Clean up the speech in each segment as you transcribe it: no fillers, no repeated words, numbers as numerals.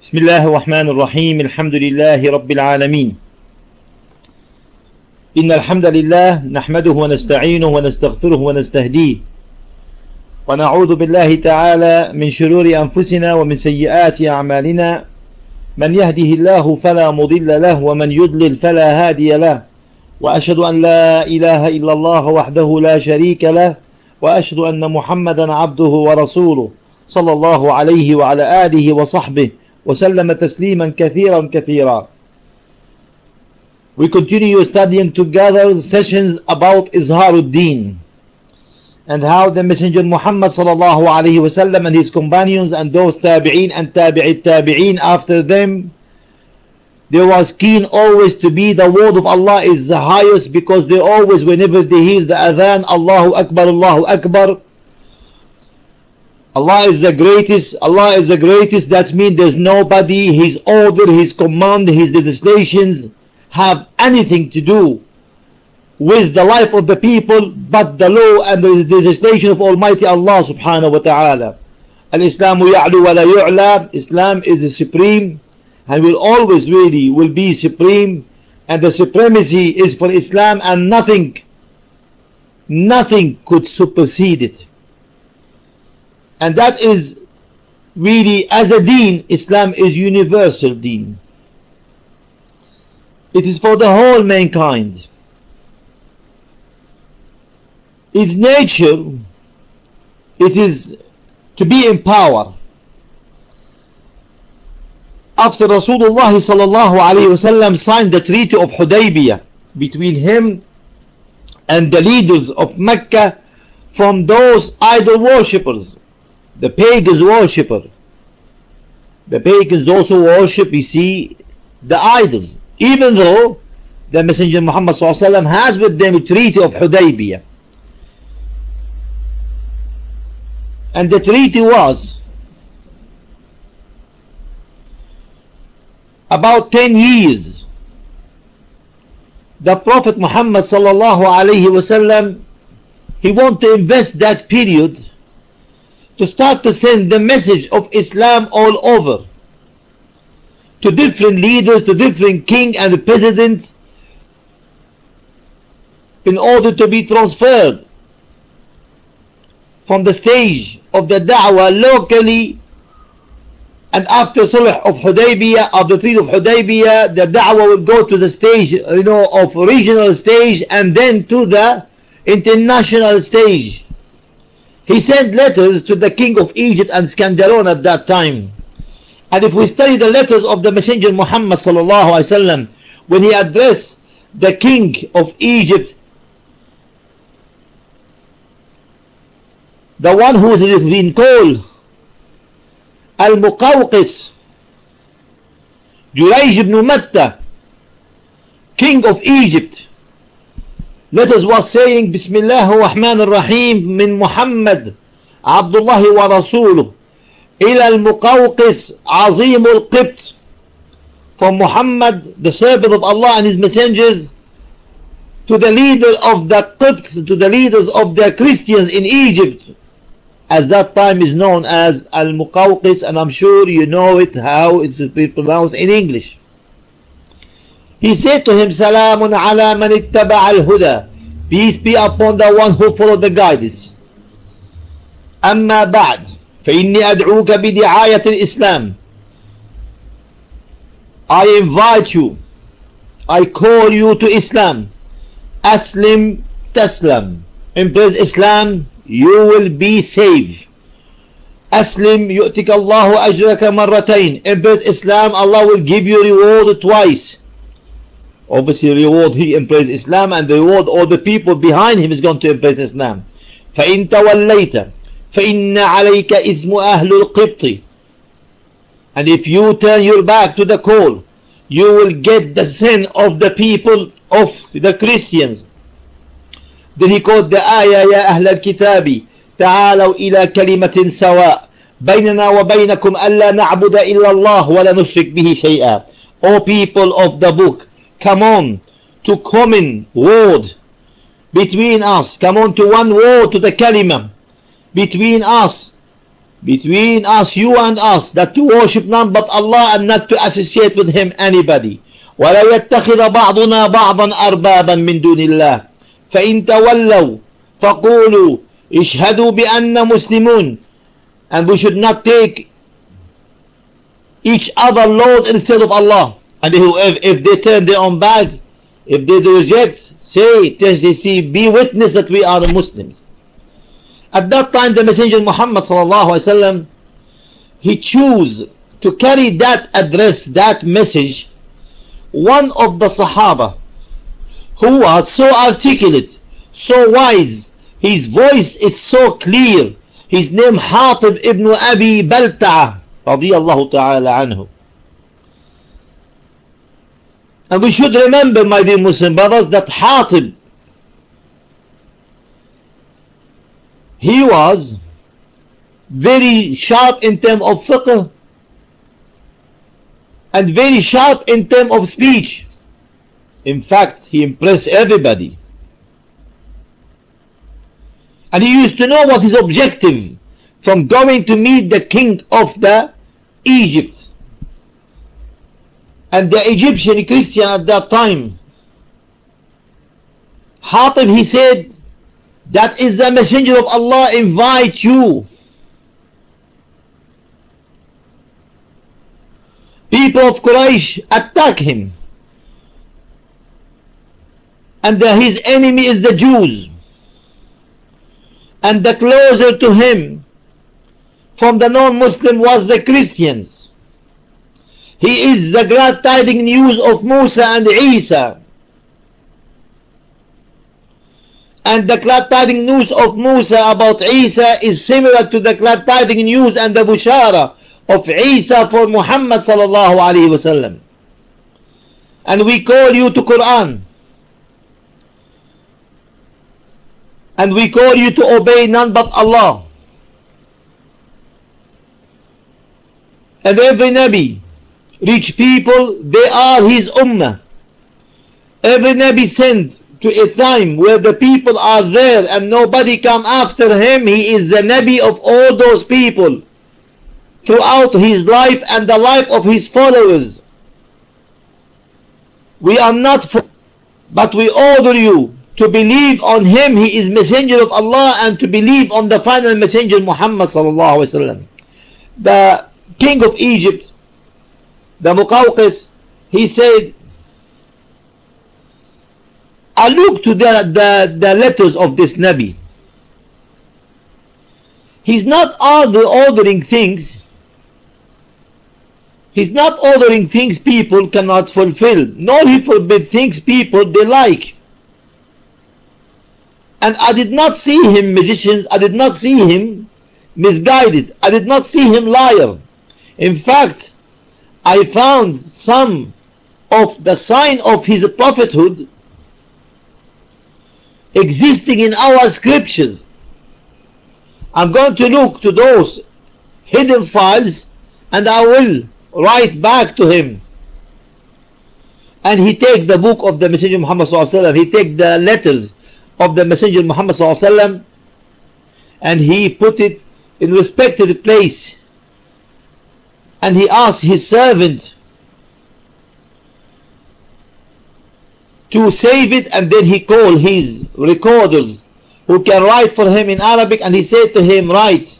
بسم الله الرحمن الرحيم. الحمد لله رب العالمين. إن الحمد لله نحمده ونستعينه ونستغفره ونستهديه، ونعوذ بالله تعالى من شرور أنفسنا ومن سيئات أعمالنا. من يهده الله فلا مضل له ومن يضلل فلا هادي له، وأشهد أن لا إله إلا الله وحده لا شريك له، وأشهد أن محمدا عبده ورسوله صلى الله عليه وعلى آله وصحبه وسلم تسليما كثيرا كثيرا. We continue studying together sessions about Izharuddin and how the Messenger Muhammad sallallahu alaihi wasallam and his companions and those tabi'een and tabi'in after them, there was keen always to be the word of Allah is the highest, because they always, whenever they hear the adhan, Allahu Akbar, Allahu Akbar, Allah is the greatest, Allah is the greatest. That means there's nobody, His order, His command, His legislations have anything to do with the life of the people but the law and the legislation of Almighty Allah subhanahu wa ta'ala. Al-Islamu ya'lu wa la yu'la. Islam is the supreme and will always really will be supreme, and the supremacy is for Islam, and nothing could supersede it. And that is really, as a deen, Islam is universal deen. It is for the whole mankind. Its nature, it is to be in power. After Rasulullah sallallahu alaihi wasallam signed the Treaty of Hudaybiyah between him and the leaders of Mecca from those idol worshippers, the pagans worshipper. The pagans also worship, you see, the idols, even though the Messenger Muhammad sallallahu alaihi wasallam has with them a Treaty of Hudaybiyah. And the treaty was about 10 years. The Prophet Muhammad sallallahu alaihi wasallam, he wanted to invest that period to start to send the message of Islam all over, to different leaders, to different king and presidents, in order to be transferred from the stage of the da'wah locally. And after Sulh of Hudaybiyah, of the Treaty of Hudaybiyah, the da'wah will go to the stage, of regional stage, and then to the international stage. He sent letters to the king of Egypt and Skandaron at that time. And if we study the letters of the Messenger Muhammad sallallahu alaihi wasallam, when he addressed the king of Egypt, the one who has been called Al-Muqawqis, Jurayj ibn Matta, king of Egypt, letters was saying, Bismillah ar-Rahman ar-Rahim, min Muhammad Abdullah wa Rasuluh ila al-Muqawqis Azim al-Qibt, from Muhammad, the servant of Allah and his messengers, to the leader of the Qibt, to the leaders of the Christians in Egypt, as that time is known as Al-Muqawqis, and I'm sure you know it, how it should be pronounced in English. He said to him, Salamun ala man ittaba al-huda, peace be upon the one who followed the guidance. Amma ba'd, فإني أدعوك بدعاية الإسلام. I invite you, I call you to Islam. Aslim taslam. Embrace Islam, you will be saved. Aslim yu'tika Allahu ajraka marratain. Embrace Islam, Allah will give you reward twice. Obviously reward he embrace Islam, and the reward all the people behind him is going to embrace Islam. فَإِن تَوَلَّيْتَ فَإِنَّ عَلَيْكَ إِثْمُ أَهْلُ الْقِبْطِ. And if you turn your back to the call, you will get the sin of the people of the Christians. Then he quoted the ayah, يا أهل الكتاب تعالوا إلى كلمة سواء بيننا وبينكم ألا نعبد إلا الله ولا نشرك به شيئا. O people of the book, come on to common word between us, come on to one word, to the kalima between us between us, you and us, that to worship none but Allah and not to associate with Him anybody. ولا يتخذ بعضنا بعضا أربابا من دون الله فإن تولوا فقولوا اشهدوا بأننا مسلمون. And we should not take each other lords instead of Allah. And if they turn their own backs, if they reject, say, be witness that we are Muslims. At that time, the Messenger Muhammad sallallahu alaihi wasallam, he chose to carry that address, that message. One of the Sahaba who was so articulate, so wise, his voice is so clear. His name Hatib ibn Abi Balta'a radiyallahu ta'ala anhu. And we should remember, my dear Muslim brothers, that Hatib, he was very sharp in terms of fiqh and very sharp in terms of speech. In fact, he impressed everybody. And he used to know what his objective from going to meet the king of the Egypt. And the Egyptian Christian at that time, Hatib, he said, that is the messenger of Allah invite you. People of Quraysh attack him. And his enemy is the Jews. And the closer to him from the non-Muslim was the Christians. He is the glad tidings news of Musa and Isa. And the glad tidings news of Musa about Isa is similar to the glad tidings news and the bushara of Isa for Muhammad sallallahu alaihi wasallam. And we call you to Quran. And we call you to obey none but Allah. And every Nabi reach people, they are his ummah. Every Nabi sent to a time where the people are there and nobody come after him, he is the Nabi of all those people throughout his life and the life of his followers. We are not for, but we order you to believe on him, he is messenger of Allah, and to believe on the final messenger Muhammad sallallahu alaihi wasallam. The king of Egypt, the Muqawqis, he said, I look to the letters of this Nabi. He's not ordering things. He's not ordering things people cannot fulfill, nor he forbid things people they like. And I did not see him magicians, I did not see him misguided, I did not see him liar. In fact, I found some of the sign of his prophethood existing in our scriptures. I'm going to look to those hidden files and I will write back to him. And he take the book of the Messenger Muhammad sallallahu alaihi wasallam, he take the letters of the Messenger Muhammad sallallahu alaihi wasallam, and he put it in respected place, and he asked his servant to save it, and then he called his recorders who can write for him in Arabic, and he said to him, write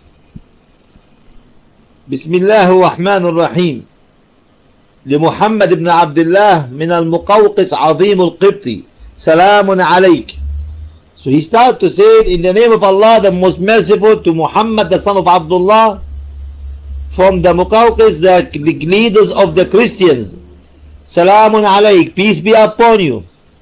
Bismillah ar-Rahman ar-Rahim لمحمد بن عبد الله من المقوقس عظيم القبطي سلام عليك. So he started to say it in the name of Allah, the most merciful, to Muhammad, the son of Abdullah, from the Muqawqis, the leaders of the Christians. Salamun alayk, peace be upon you.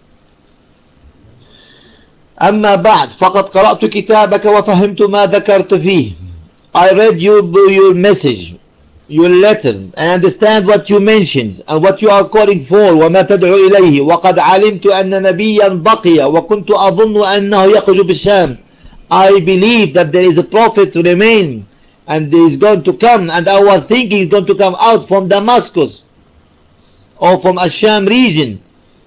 أما بعد فقد قرأت كتابك وفهمت ما ذكرت فيه. I read your message, your letters. I understand what you mentioned and what you are calling for. وما تدعو إليه وقد علمت أن نبيا بقي وكنت أظن أنه يخرج بالشام. I believe that there is a prophet to remain and he is going to come, and I was thinking he's going to come out from Damascus or from Asham region.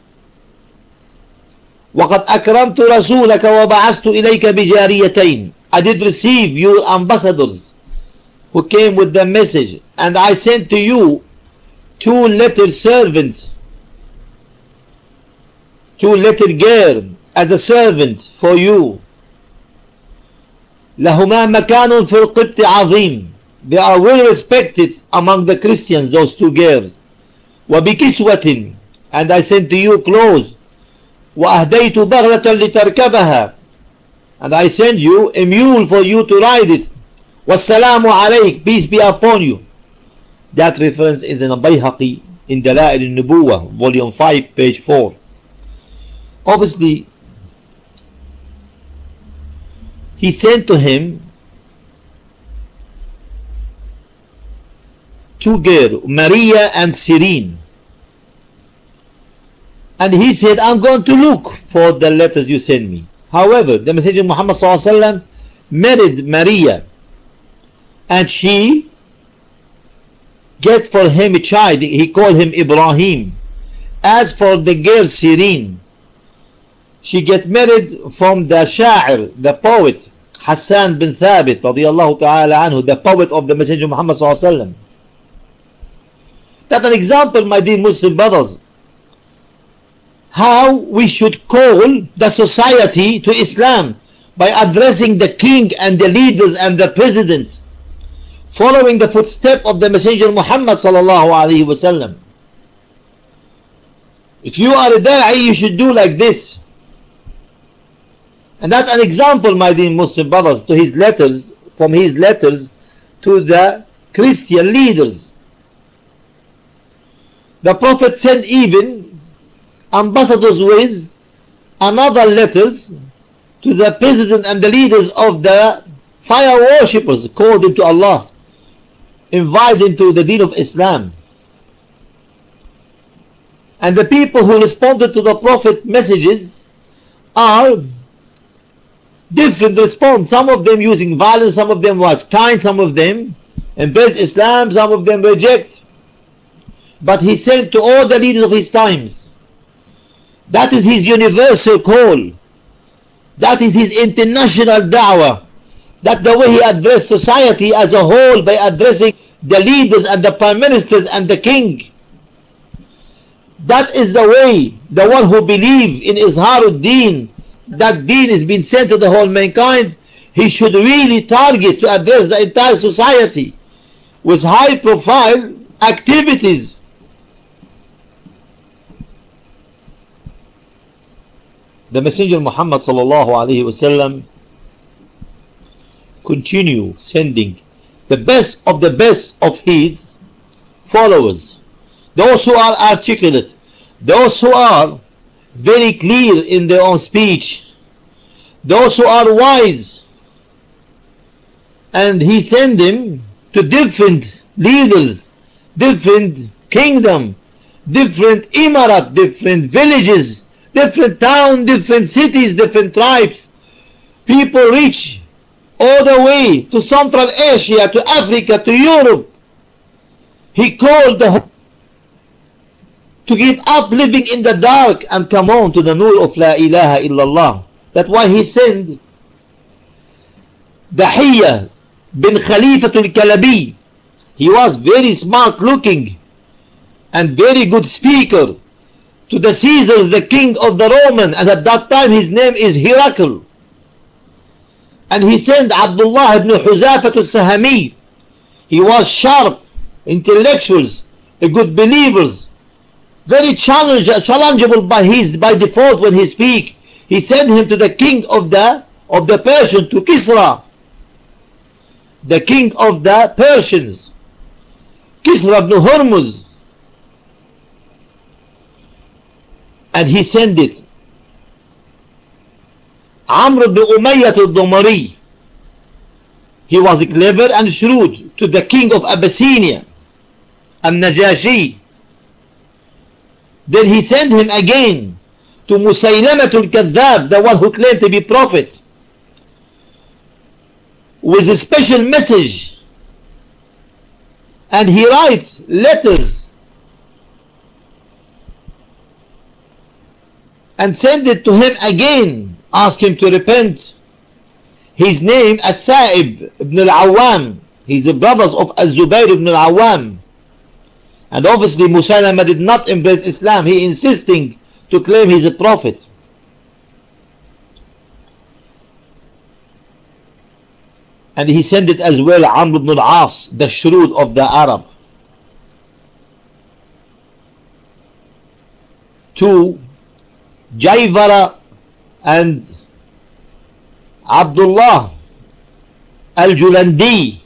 وقد أكرمت رسولك وبعثت إليك بجاريتين. I did receive your ambassadors who came with the message, and I sent to you 2 letter servants, 2 letter girl as a servant for you. لهما مكان في القبط عظيم. They are well respected among the Christians, those 2 girls. وبكسوة, and I sent to you clothes. وأهديت بغلة لتركبها, and I send you a mule for you to ride it. والسلام عليك, peace be upon you. That reference is in Bayhaqi in Dala'il al-Nubuwah, volume 5, page 4. Obviously, he sent to him 2 girls, Maria and Cyrene. And he said, I'm going to look for the letters you send me. However, the Messenger Muhammad ﷺ married Maria, and she get for him a child. He called him Ibrahim. As for the girl Cyrene, she get married from the Sha'ir, the poet Hassan bin Thabit radiyallahu ta'ala anhu, the poet of the Messenger Muhammad ﷺ. That's an example, my dear Muslim brothers, how we should call the society to Islam by addressing the king and the leaders and the presidents, following the footstep of the Messenger Muhammad sallallahu alaihi wasallam. If you are a da'i, you should do like this. And that's an example, my dear Muslim brothers, to his letters, from his letters to the Christian leaders. The Prophet sent even ambassadors with another letters to the president and the leaders of the fire worshippers, called them to Allah, invite them to the deen of Islam. And the people who responded to the Prophet messages are different response. Some of them using violence, some of them was kind, some of them embrace Islam, some of them reject. But he sent to all the leaders of his times. That is his universal call. That is his international da'wah. That's the way he addressed society as a whole, by addressing the leaders and the prime ministers and the king. That is the way the one who believes in Izharuddin, that deen is being sent to the whole mankind, he should really target to address the entire society with high profile activities. The Messenger Muhammad sallallahu alaihi wasallam continue sending the best of his followers, those who are articulate, those who are very clear in their own speech, those who are wise. And he sent them to different leaders, different kingdom, different imarat, different villages, different towns, different cities, different tribes. People reach all the way to Central Asia, to Africa, to Europe. He called to give up living in the dark and come on to the nur of La ilaha illallah. That's why he sent Dahiyya bin Khalifatul Kalabi. He was very smart looking and very good speaker to the Caesars, the king of the Roman, and at that time his name is Herakl. And he sent Abdullah ibn Huzafat al-Sahami. He was sharp, intellectuals, good believers, very challengeable by default when he speak. He sent him to the king of the Persians, to Kisra, the king of the Persians, Kisra ibn Hormuz. And he sent it Amr ibn Umayyah al-Dumari. He was clever and shrewd, to the king of Abyssinia, Al-Najashi. Then he sent him again to Musaylimatul Kadhab, the one who claimed to be prophet, with a special message. And he writes letters and send it to him again, ask him to repent. His name As-Sa'ib ibn al-Awwam, He's the brothers of Al-Zubayr ibn al-Awwam. And obviously Musaylama did not embrace Islam. He insisting to claim he's a prophet. And he sent it as well Amr ibn al-As, the shrewd of the Arab, to Jayvara and Abdullah al-Julandi,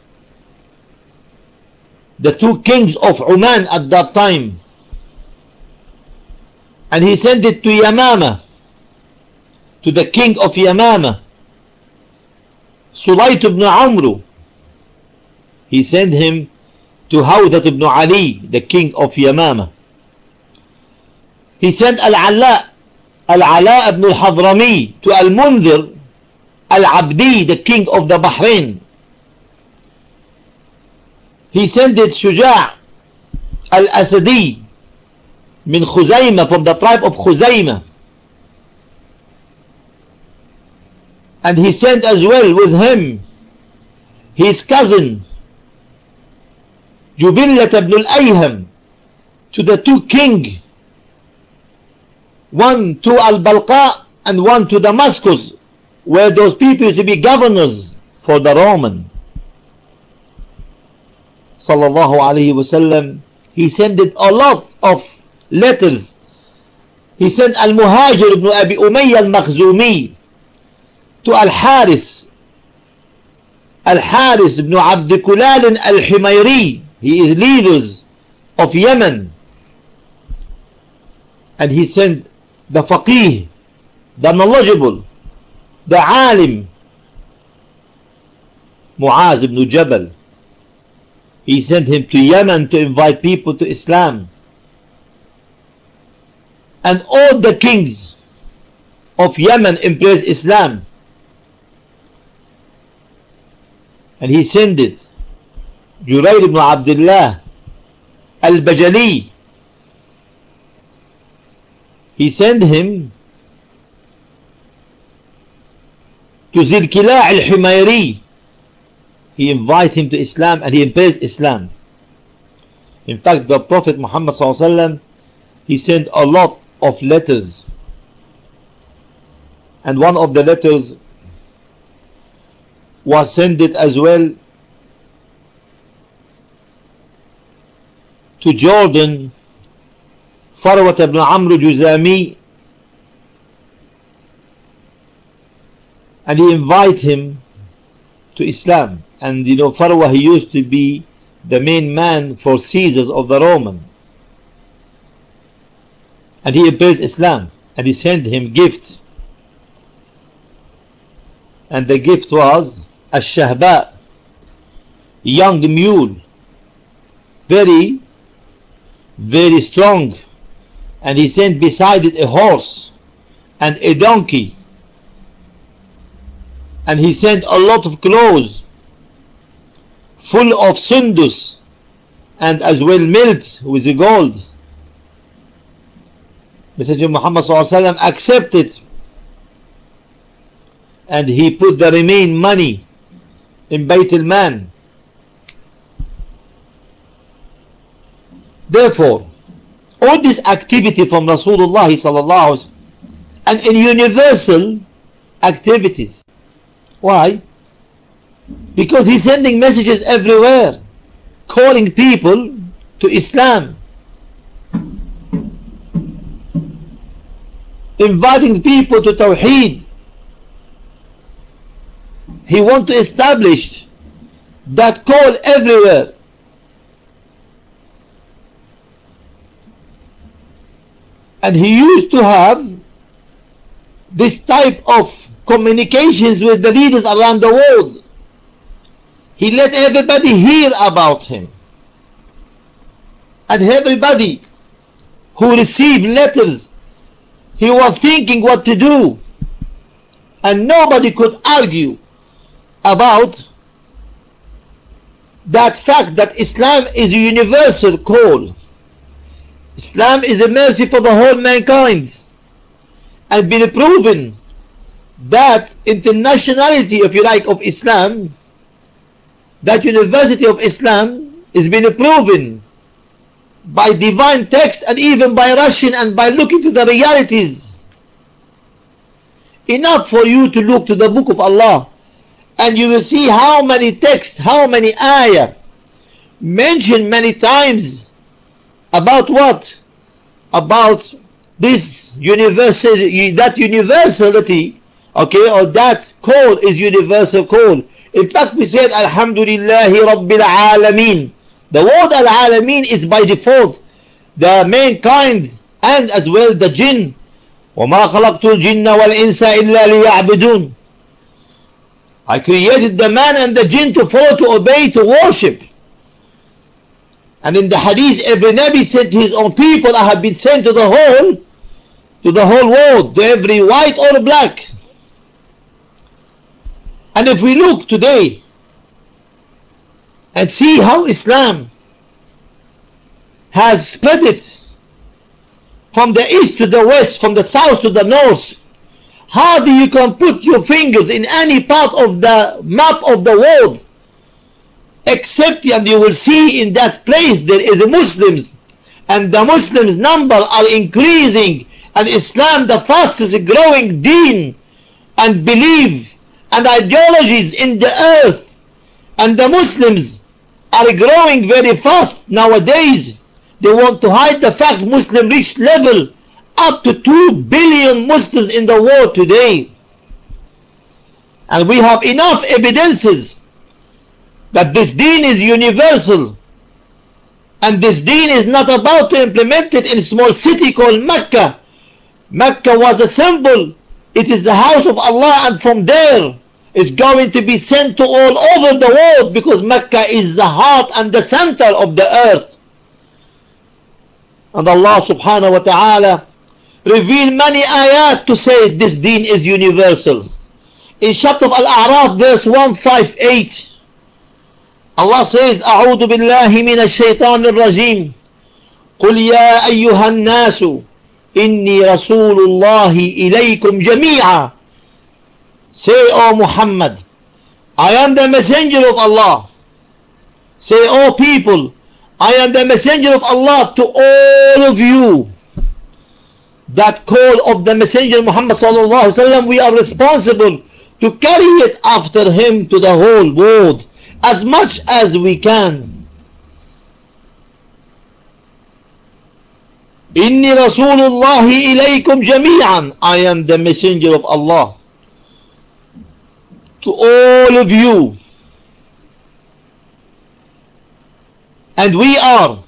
the two kings of Oman at that time. And he sent it to Yamama, to the king of Yamama, Sulayt ibn Amru. He sent him to Hawdhat ibn Ali, the king of Yamama. He sent Al-Ala ibn al-Hadrami to Al-Mundhir Al-Abdi, the king of the Bahrain. He sent it Shuja' Al-Asadi min Khuzayma, from the tribe of Khuzayma. And he sent as well with him his cousin Jubillat ibn al-Ayham to the two kings, one to Al-Balqa and one to Damascus, where those people used to be governors for the Roman. Sallallahu Alaihi Wasallam. He sent a lot of letters. He sent Al-Muhajir ibn Abi Umayya al-Makhzumi to Al-Haris ibn Abd Kulal al-Himayri. He is leaders of Yemen. And he sent the faqih, the knowledgeable, the alim, Muaz ibn Jabal. He sent him to Yemen to invite people to Islam. And all the kings of Yemen embraced Islam. And he sent it Jurayr ibn Abdullah al-Bajali. He sent him to Zilkila al-Himayri. He invited him to Islam and he embraced Islam. In fact, the Prophet Muhammad ﷺ, he sent a lot of letters. And one of the letters was sent as well to Jordan, Farwat ibn Amr Juzami, and he invited him to Islam. And you know, Farwa, he used to be the main man for Caesars of the Roman. And he embraced Islam, and he sent him gifts. And the gift was a Shahba, young mule, very, very strong. And he sent beside it a horse and a donkey. And he sent a lot of clothes full of sundus and as well milled with the gold. Messenger Muhammad ﷺ accepted, and he put the remaining money in Bayt al-Man. Therefore, all this activity from Rasulullah ﷺ and in universal activities. Why? Because he's sending messages everywhere, calling people to Islam, inviting people to Tawheed. He wants to establish that call everywhere. And he used to have this type of communications with the leaders around the world. He let everybody hear about him. And everybody who received letters, he was thinking what to do. And nobody could argue about that fact that Islam is a universal call. Islam is a mercy for the whole mankind, and been proven that internationality, if you like, of Islam that University of Islam is being proven by divine text and even by Russian and by looking to the realities. Enough for you to look to the book of Allah and you will see how many texts, how many ayah mentioned many times about what? About this universality, that universality, okay, or that call is universal call. In fact, we said Alhamdulillahi Rabbil Alameen. The word Al-Alameen is by default the mankind and as well the jinn. وَمَا خَلَقْتُ الْجِنَّ وَالْإِنسَ إِلَّا لِيَعْبُدُونَ. I created the man and the jinn to follow, to obey, to worship. And in the hadith, every Nabi said to his own people, I have been sent to the whole world, to every white or black. And if we look today and see how Islam has spread it from the east to the west, from the south to the north, hardly you can put your fingers in any part of the map of the world except, and you will see in that place there is Muslims, and the Muslims number are increasing, and Islam the fastest growing deen and belief and ideologies in the earth, and the Muslims are growing very fast nowadays. They want to hide the fact Muslim reached level up to 2 billion Muslims in the world today. And we have enough evidences that this deen is universal, and this deen is not about to implement it in a small city called Mecca. Mecca was a symbol. It is the house of Allah, and from there it's going to be sent to all over the world, because Mecca is the heart and the center of the earth. And Allah subhanahu wa ta'ala revealed many ayat to say this deen is universal. In chapter of Al-A'raf verse 158, Allah says, أعوذ بالله من الشيطان الرجيم قل يا أيها الناس إني رسول الله إليكم جميعا. Say, O Muhammad, I am the messenger of Allah. Say, O people, I am the messenger of Allah to all of you. That call of the messenger Muhammad sallallahu alaihi wasallam, we are responsible to carry it after him to the whole world as much as we can. Inni Rasulullahi ilaykum jami'an. I am the messenger of Allah to all of you. And we are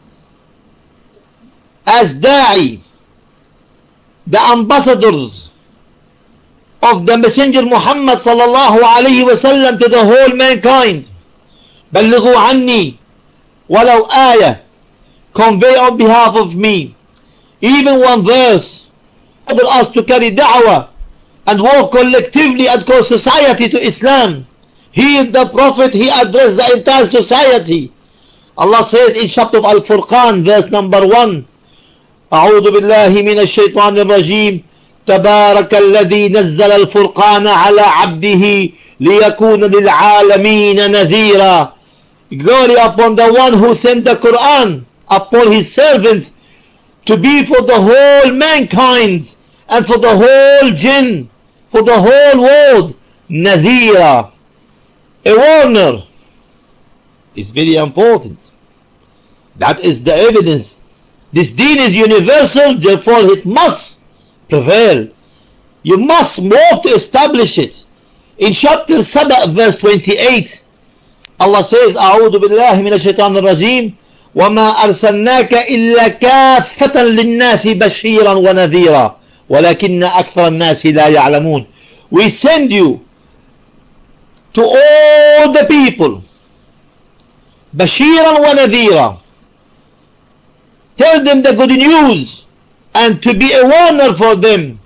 as da'i, the ambassadors of the messenger Muhammad sallallahu alayhi wasallam to the whole mankind. بلغوا عني ولو آية. Convey on behalf of me even one verse. Order us to carry da'wah and work collectively and call society to Islam. He, the Prophet, he addressed the entire society. Allah says in chapter of Al-Furqan verse number 1, أعوذ بالله من الشيطان الرجيم تبارك الذي نزل الفرقان على عبده ليكون للعالمين نذيرا. Glory upon the one who sent the Quran upon his servant to be for the whole mankind and for the whole jinn, for the whole world, nadhira, a warner. Is very important. That is the evidence. This deen is universal, therefore it must prevail. You must work to establish it. In chapter 7 verse 28, Allah says, أعوذ بالله من الشيطان الرجيم وما أرسلناك إلا كافة للناس بشيرا ونذيرا ولكن أكثر الناس لا يعلمون. We send you to all the people بشيرا ونذيرا. Tell them the good news and to be a warner for them,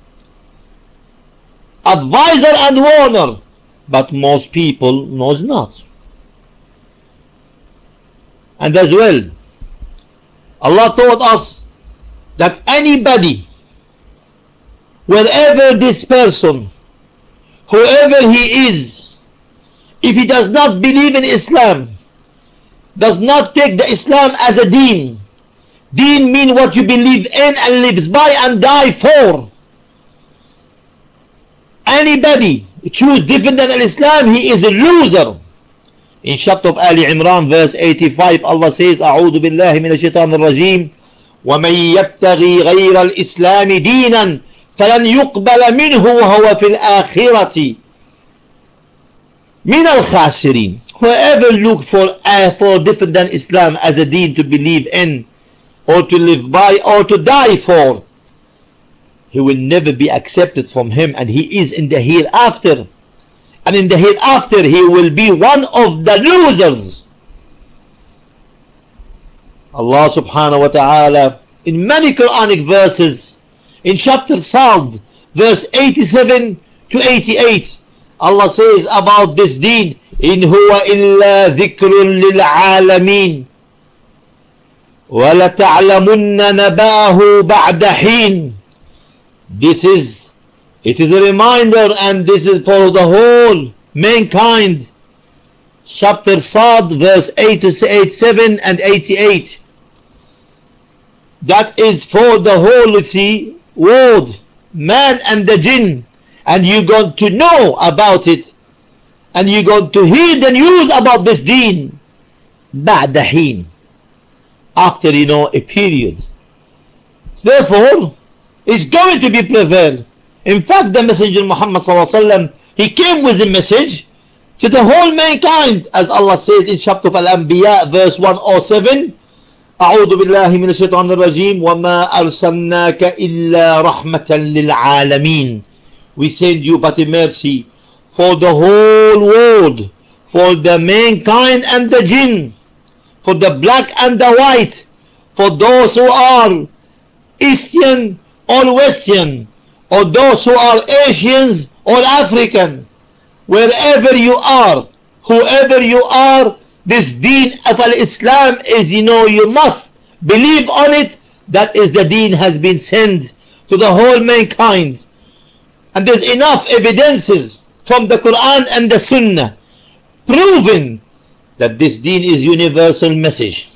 advisor and warner. But most people knows not. And as well, Allah told us that anybody, wherever this person, whoever he is, if he does not believe in Islam, does not take the Islam as a deen. Deen mean what you believe in and lives by and die for. Anybody choose different than Islam, he is a loser. In chapter of Ali Imran verse 85, Allah says, أعوذ بالله من الشيطان الرجيم ومن يبتغي غير الإسلام دينا فلن يقبل منه وهو في الآخرة من الخاسرين. Whoever look for different than Islam as a deen to believe in or to live by or to die for, he will never be accepted from him, and he is in the hereafter. And in the hereafter he will be one of the losers. Allah subhanahu wa ta'ala in many Quranic verses, in chapter Sad verse 87 to 88, Allah says about this deen, in huwa illa dhikrun lil alamin wa la ta'lamunna nabahu ba'da hin. It is a reminder, and this is for the whole mankind. Chapter Sad verse 87 and 88. That is for the whole world, man and the jinn, and you're going to know about it, and you're going to hear the news about this deen بعد حين, after a period. Therefore it's going to be prevailed. In fact, the Messenger Muhammad ﷺ, he came with a message to the whole mankind, as Allah says in chapter of Al-Anbiya verse 107, أعوذ بالله من الشيطان الرجيم وما أرسلناك إلا رحمة للعالمين. We send you but a mercy for the whole world, for the mankind and the jinn, for the black and the white, for those who are Eastern or Western, or those who are Asians or African. Wherever you are, whoever you are, this deen of Islam is, you must believe on it. That is, the deen has been sent to the whole mankind. And there's enough evidences from the Quran and the Sunnah proving that this deen is universal message.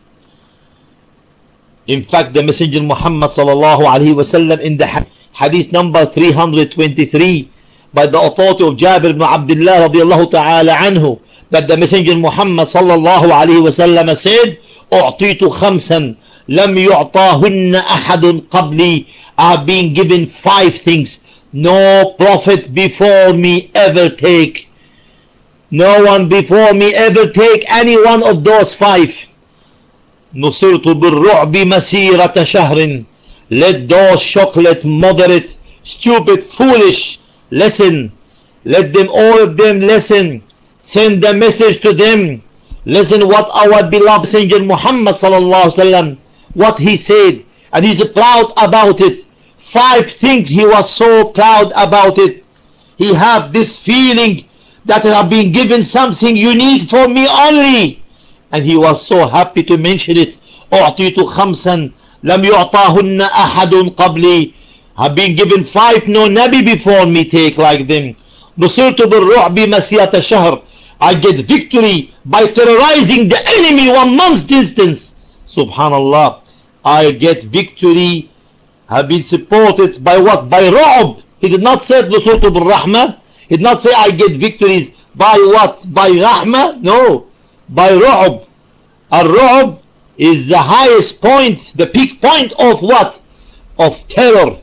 In fact, the Messenger Muhammad sallallahu alaihi wasallam in the hadith number 323 by the authority of Jabir ibn Abdullah radiallahu ta'ala anhu, that the Messenger Muhammad sallallahu alaihi wasallam said, أعطيت خمسا لم يعطاهن أحد قبلي. I have been given 5 things no prophet before me ever take. No one before me ever take any one of those 5. نصرت بالرعب مسيرة شهر. Let those chocolate, moderate, stupid, foolish listen. Let them, all of them, listen. Send the message to them. Listen what our beloved Messenger Muhammad sallallahu alaihi wasallam, what he said, and he's proud about it. 5 things he was so proud about it. He had this feeling that I have been given something unique for me only, and he was so happy to mention it. أعطيت خمسا لم يعطاهن أحد قبلي. Have been given 5 no Nabi before me take like them. نصرت بالرعب مسيرة شهر. I get victory by terrorizing the enemy 1 month's distance. Subhanallah. I get victory, have been supported by what? By Ru'b. He did not say نصرت بالرحمة. He did not say I get victories by what? By Rahmah. No, by Ru'b. Al-Ru'b is the highest point, the peak point of what? Of terror.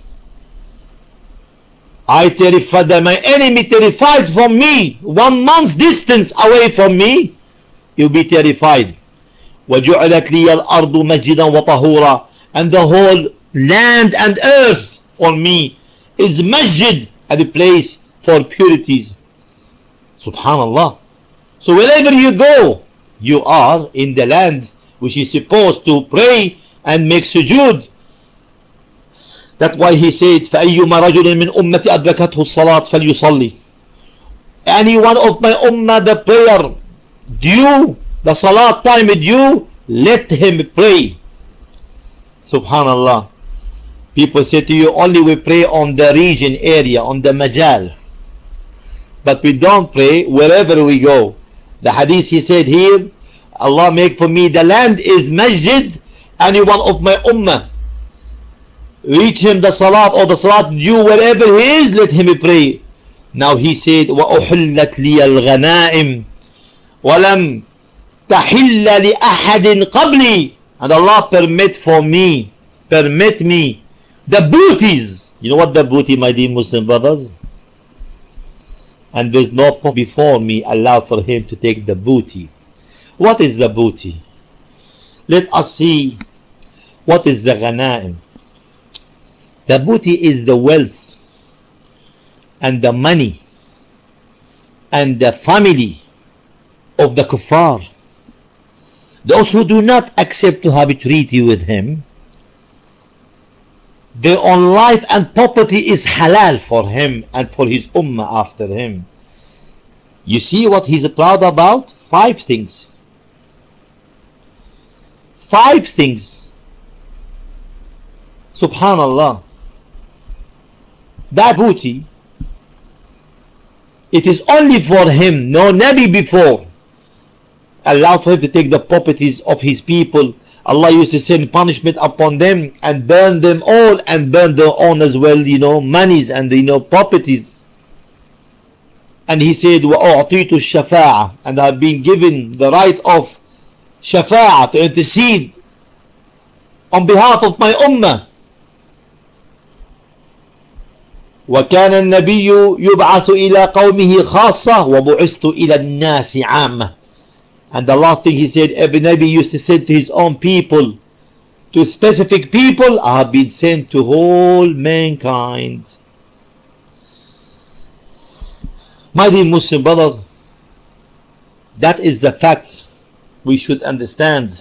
I terrified my enemy, terrified from me 1 month's distance away from me, you'll be terrified. وَجُعَلَتْ لِيَ الْأَرْضُ مَسْجِدًا وَطَهُورًا. And the whole land and earth for me is masjid, and a place for purities. Subhanallah. So wherever you go, you are in the land which is supposed to pray and make sujood. That's why he said, فَأَيُّمَا رَجُلٍ مِّنْ أُمَّتِ أَدْرَكَتْهُ الصَّلَاةِ فَلْيُصَلِّ. Any one of my ummah, the prayer due, the salat time due, let him pray. Subhanallah. People say to you, only we pray on the region area, on the majal. but we don't pray wherever we go. The hadith he said here, Allah make for me the land is masjid, anyone of my ummah reach him the salat or the salat due wherever he is, let him pray. Now he said, وَأُحِلَّتْ لِيَ الْغَنَائِمْ وَلَمْ تَحِلَّ لِأَحَدٍ قَبْلِي. And Allah permit me the booties. You know what the booty, my dear Muslim brothers? And there's no prophet before me allowed for him to take the booty. What is the booty? Let us see what is the ghanaim. The booty is the wealth and the money and the family of the kuffar. Those who do not accept to have a treaty with him, their own life and property is halal for him and for his ummah after him. You see what he's proud about? 5 things. 5 things. Subhanallah. That booty, it is only for him, no Nabi before allowed for him to take the properties of his people. Allah used to send punishment upon them and burn them all and burn their own as well, monies and properties. And he said, وَأُعْطِيتُ الشَّفَاعَةِ, and I have been given the right of shafa'ah, to intercede on behalf of my ummah. وَكَانَ النَّبِيُّ يُبْعَثُ إِلَىٰ قَوْمِهِ خَاصَّةً وَبُعِثْتُ إِلَى النَّاسِ عَامَّةً. And the last thing he said, every Nabi used to send to his own people, to specific people, I have been sent to whole mankind. My dear Muslim brothers, that is the fact we should understand.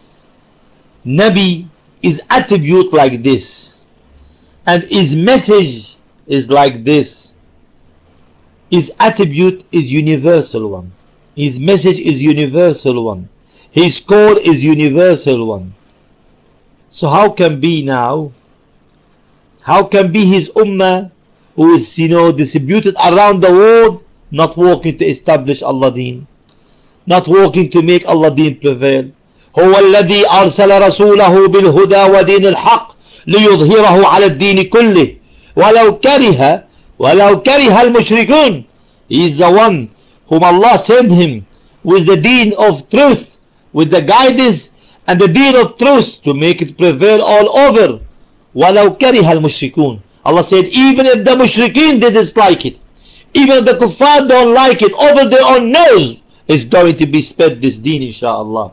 Nabi is attribute like this, and his message is like this. His attribute is universal one. His message is universal one. His call is universal one. So how can be now? How can be his ummah who is distributed around the world, not working to establish Allah Deen, not working to make Allah Deen prevail? هو الذي أرسل رسوله بالهدى ودين الحق ليظهره على الدين كله ولو كره المشركون. He is the one whom Allah sent him with the deen of truth, with the guidance and the deen of truth, to make it prevail all over. وَلَوْ كَرِهَ الْمُشْرِكُونَ. Allah said, even if the mushrikeen they dislike it, even if the kuffar don't like it, over their own nose is going to be spread this deen, inshaAllah.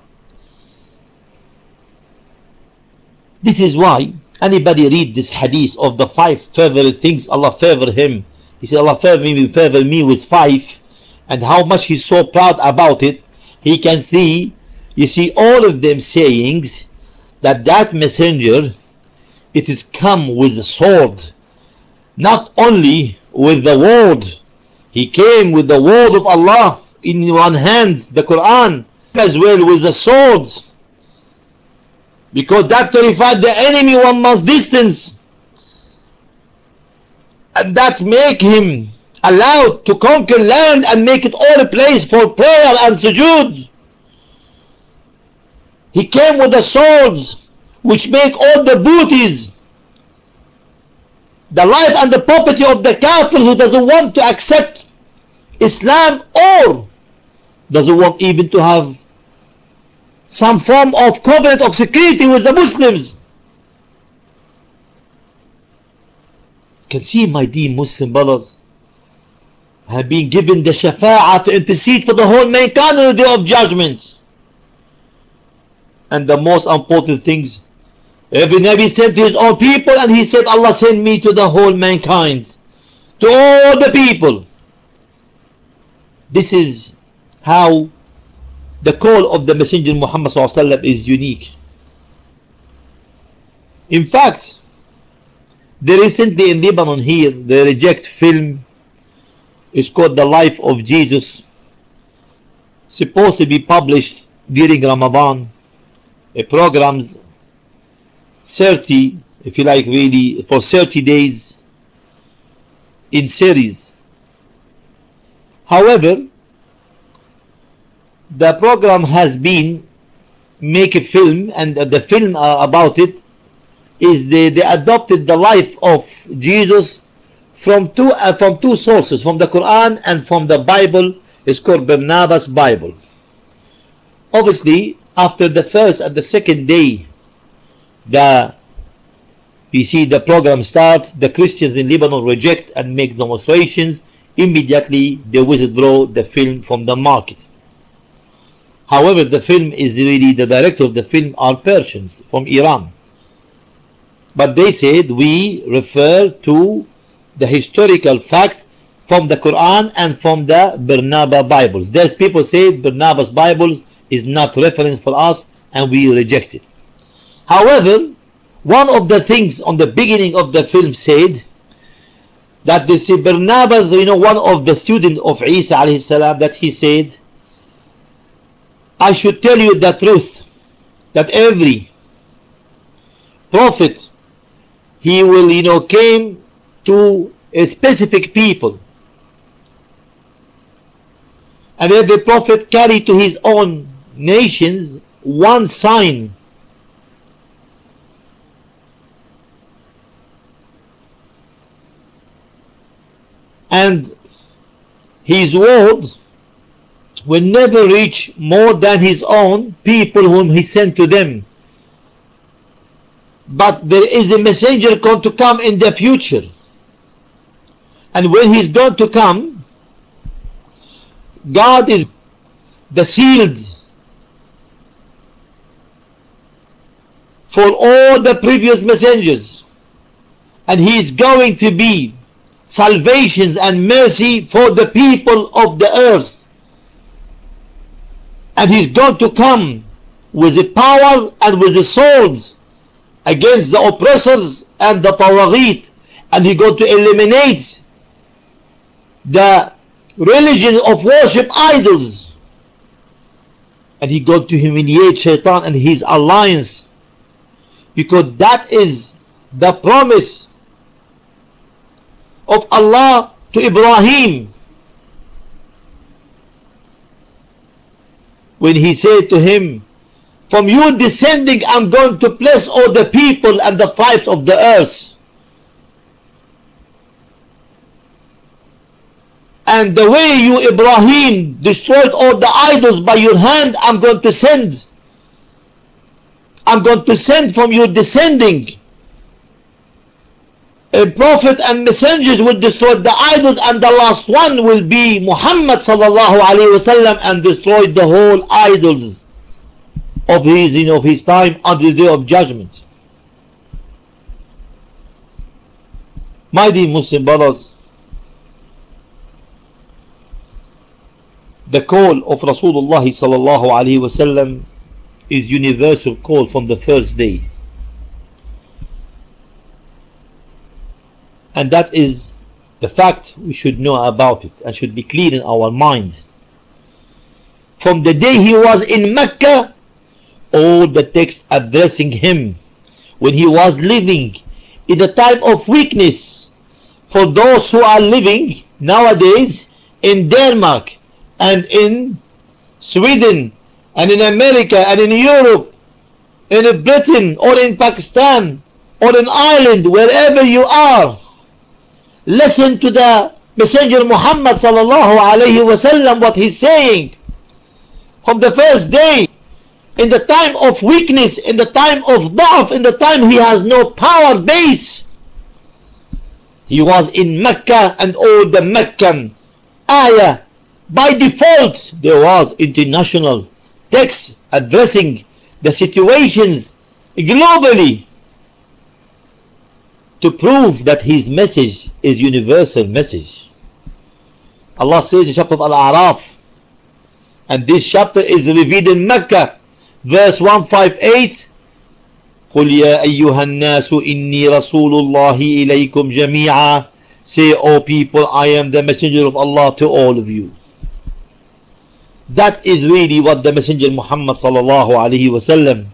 This is why anybody read this hadith of the 5 favorite things Allah favor him. He said, Allah favor me with 5. And how much he's so proud about it. He can see, you see, all of them sayings that messenger, it is come with the sword, not only with the word. He came with the word of Allah in one hand, the Quran, as well with the swords, because that terrified the enemy 1 month's distance, and that make him allowed to conquer land and make it all a place for prayer and sujood. He came with the swords which make all the booties, the life and the property of the kafir who doesn't want to accept Islam or doesn't want even to have some form of covenant of security with the Muslims. You can see, my dear Muslim brothers, have been given the shafa'ah to intercede for the whole mankind on the day of judgment. And the most important things, every Nabi sent to his own people, and he said, Allah sent me to the whole mankind, to all the people. This is how the call of the Messenger Muhammad ﷺ is unique. In fact, they recently in Lebanon here, they reject film. It's called The Life of Jesus, supposed to be published during Ramadan. Programs 30, if you like, really for 30 days in series. However, the program has been make a film, and the film about it is they adopted the life of Jesus from two sources, from the Quran and from the Bible. It's called Barnabas Bible. Obviously, after the first and the second day, we see the program start. The Christians in Lebanon reject and make demonstrations. Immediately, they withdraw the film from the market. However, the film is really, the director of the film are Persians from Iran. But they said we refer to the historical facts from the Quran and from the Barnabas Bibles. There's people say Barnabas Bibles is not reference for us and we reject it. However, one of the things on the beginning of the film said that this Barnabas, one of the students of Isa alayhi salam, that he said, I should tell you the truth, that every prophet, he will, came to a specific people. And every prophet carried to his own nations one sign. And his word will never reach more than his own people whom he sent to them. But there is a messenger going to come in the future. And when he's going to come, God is the sealed for all the previous messengers. And he is going to be salvations and mercy for the people of the earth. And he's going to come with the power and with the swords against the oppressors and the tawaghit, and he's going to eliminate the religion of worship idols, and he's going to humiliate Shaitan and his alliance, because that is the promise of Allah to Ibrahim when he said to him, from your descending I'm going to bless all the people and the tribes of the earth. And the way you, Ibrahim, destroyed all the idols by your hand, I'm going to send from your descending a prophet and messengers will destroy the idols, and the last one will be Muhammad sallallahu alaihi wasallam, and destroy the whole idols of his time until the day of judgment. My dear Muslim brothers, the call of Rasulullah sallallahu alaihi wasallam is universal call from the first day. And that is the fact we should know about it and should be clear in our minds. From the day he was in Mecca, all the texts addressing him when he was living in a time of weakness. For those who are living nowadays in Denmark and in Sweden and in America and in Europe, in Britain or in Pakistan or in Ireland, wherever you are, listen to the Messenger Muhammad sallallahu alayhi wasallam, what he's saying. From the first day, in the time of weakness, in the time of da'af, in the time he has no power base, he was in Mecca, and all the Meccan ayah, by default, there was international text addressing the situations globally, to prove that his message is universal message. Allah says in chapter of Al-A'raf, and this chapter is revealed in Mecca, verse 158, قُلْ يَا أَيُّهَا النَّاسُ إِنِّي رَسُولُ اللَّهِ إِلَيْكُمْ جَمِيعًا. Say, O people, I am the messenger of Allah to all of you. That is really what the Messenger Muhammad sallallahu alaihi wasallam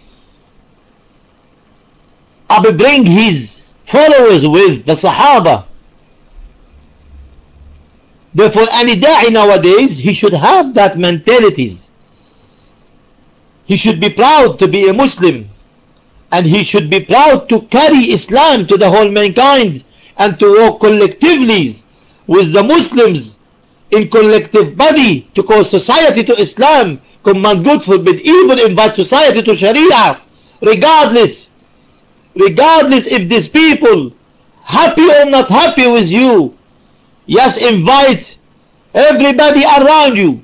bring his followers with, the Sahaba. Therefore, any da'i nowadays, he should have that mentalities. He should be proud to be a Muslim, and he should be proud to carry Islam to the whole mankind, and to work collectively with the Muslims in collective body to call society to Islam, command good, forbid evil, invite society to Sharia, regardless if these people happy or not happy with you. Yes, invite everybody around you,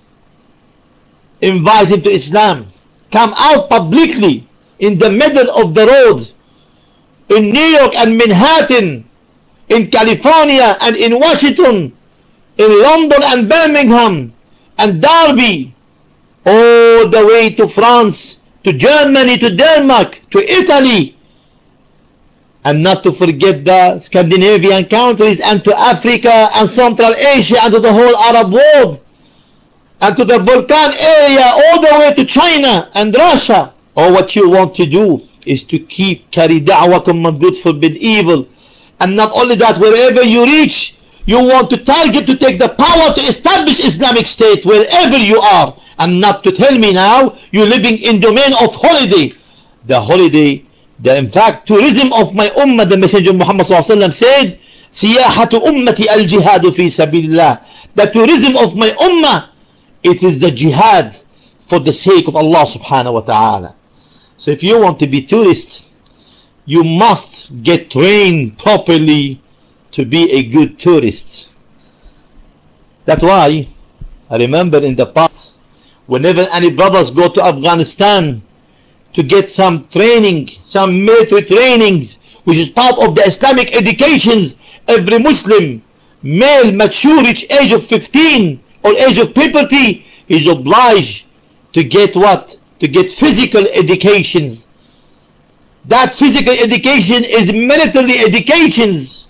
invite him to Islam. Come out publicly in the middle of the road in New York and Manhattan, in California and in Washington, in London and Birmingham and Derby, all the way to France, to Germany, to Denmark, to Italy, and not to forget the Scandinavian countries, and to Africa and Central Asia, and to the whole Arab world, and to the Balkan area, all the way to China and Russia. All what you want to do is to carry da'wah, command good, forbid evil. And not only that, wherever you reach, you want to target to take the power to establish Islamic State wherever you are. And not to tell me now you're living in domain of holiday. The holiday, in fact, tourism of my ummah, the Messenger Muhammad said, Siyahatu ummati al-jihadu fi sabilillah. The tourism of my ummah, it is the jihad for the sake of Allah subhanahu wa ta'ala. So if you want to be tourist, you must get trained properly to be a good tourist. That's why I remember in the past, whenever any brothers go to Afghanistan to get some training, some military trainings, which is part of the Islamic educations, every Muslim male mature reach age of 15 or age of puberty is obliged to get what? To get physical educations. That physical education is military educations.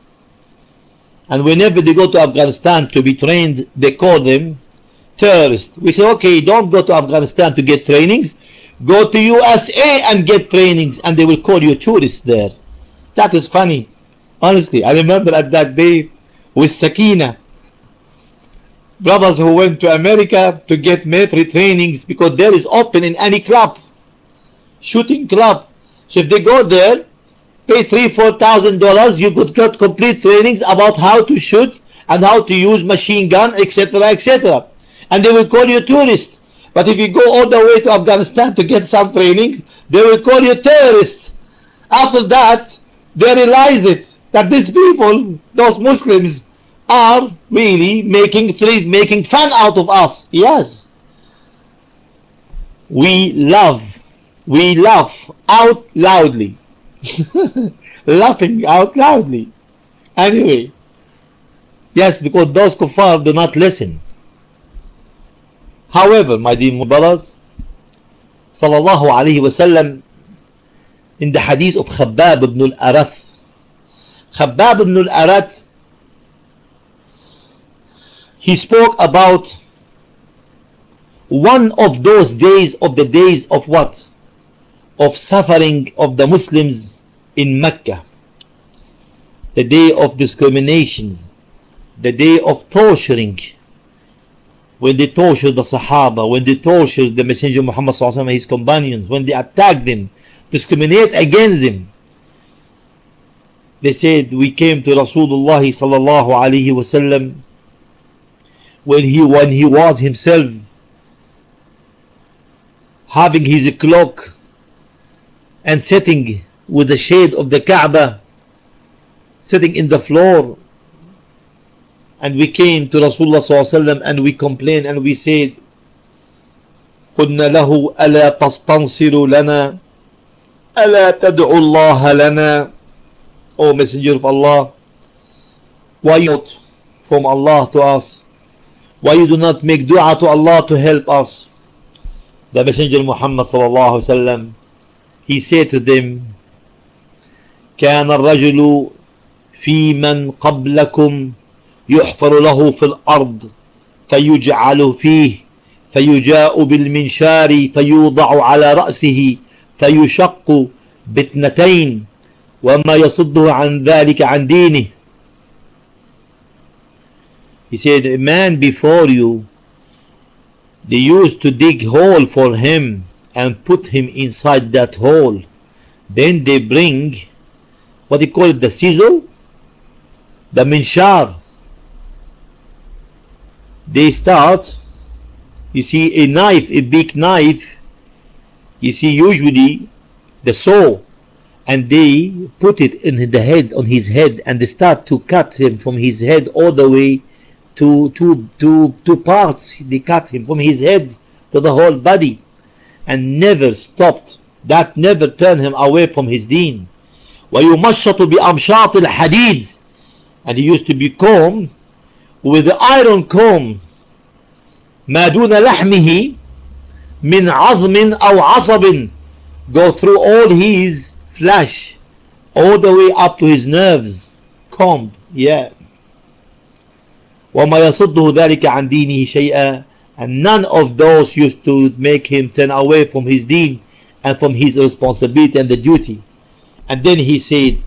And whenever they go to Afghanistan to be trained, they call them terrorists. We say, okay, don't go to Afghanistan to get trainings. Go to USA and get trainings, and they will call you tourists there. That is funny. Honestly, I remember at that day with Sakina, brothers who went to America to get military trainings, because there is open in any club, shooting club. So if they go there, pay $3,000-4,000, you could get complete trainings about how to shoot and how to use machine gun, etc., etc. And they will call you tourist. But if you go all the way to Afghanistan to get some training, they will call you terrorist. After that, they realize it, that these people, those Muslims, are really making fun out of us. Yes. We laugh out loudly. Laughing out loudly. Anyway, yes, because those kuffar do not listen. However, my dear brothers, sallallahu alayhi wasallam, in the hadith of Khabbab ibn al-Arath, Khabbab ibn al-Arath, he spoke about one of those days, of the days of what? Of suffering of the Muslims in Mecca, the day of discriminations, the day of torturing, when they tortured the Sahaba, when they tortured the Messenger Muhammad sallallahu alaihi wasallam and his companions, when they attacked them, discriminate against them. They said, we came to Rasulullah sallallahu alaihi wasallam when he was himself having his cloak and sitting with the shade of the Kaaba, sitting in the floor. And we came to Rasulullah sallallahu alaihi wasallam and we complained and we said, قلنا له ألا تستنصر لنا ألا تدعو الله لنا. O Messenger of Allah, why you not from Allah to us? Why you do not make dua to Allah to help us? The Messenger Muhammad sallallahu alaihi wasallam, he said to them, كان الرجل في من قبلكم يحفر له في الأرض فيجعل فيه فيجاء بالمنشار فيوضع على رأسه فيشق باثنتين وما يصده عن ذلك عن دينه. He said, a man before you, they used to dig hole for him and put him inside that hole. Then they bring, what do you call it, the scissor? The minshar. They start, you see, a knife, a big knife, you see, usually the saw, and they put it in the head, on his head, and they start to cut him from his head all the way to two parts. They cut him from his head to the whole body, and never stopped. That never turned him away from his deen. وَيُمَشَّطُ بِأَمْشَاطِ الْحَدِيدِ, and he used to be combed with the iron comb, مَا دُونَ لَحْمِهِ مِنْ عَظْمٍ أَوْ عَصَبٍ, go through all his flesh, all the way up to his nerves, combed, yeah. وَمَا يَصُدُّهُ ذَلِكَ عَنْ دِينِهِ شَيْئًا, and none of those used to make him turn away from his deen and from his responsibility and the duty. And then he said,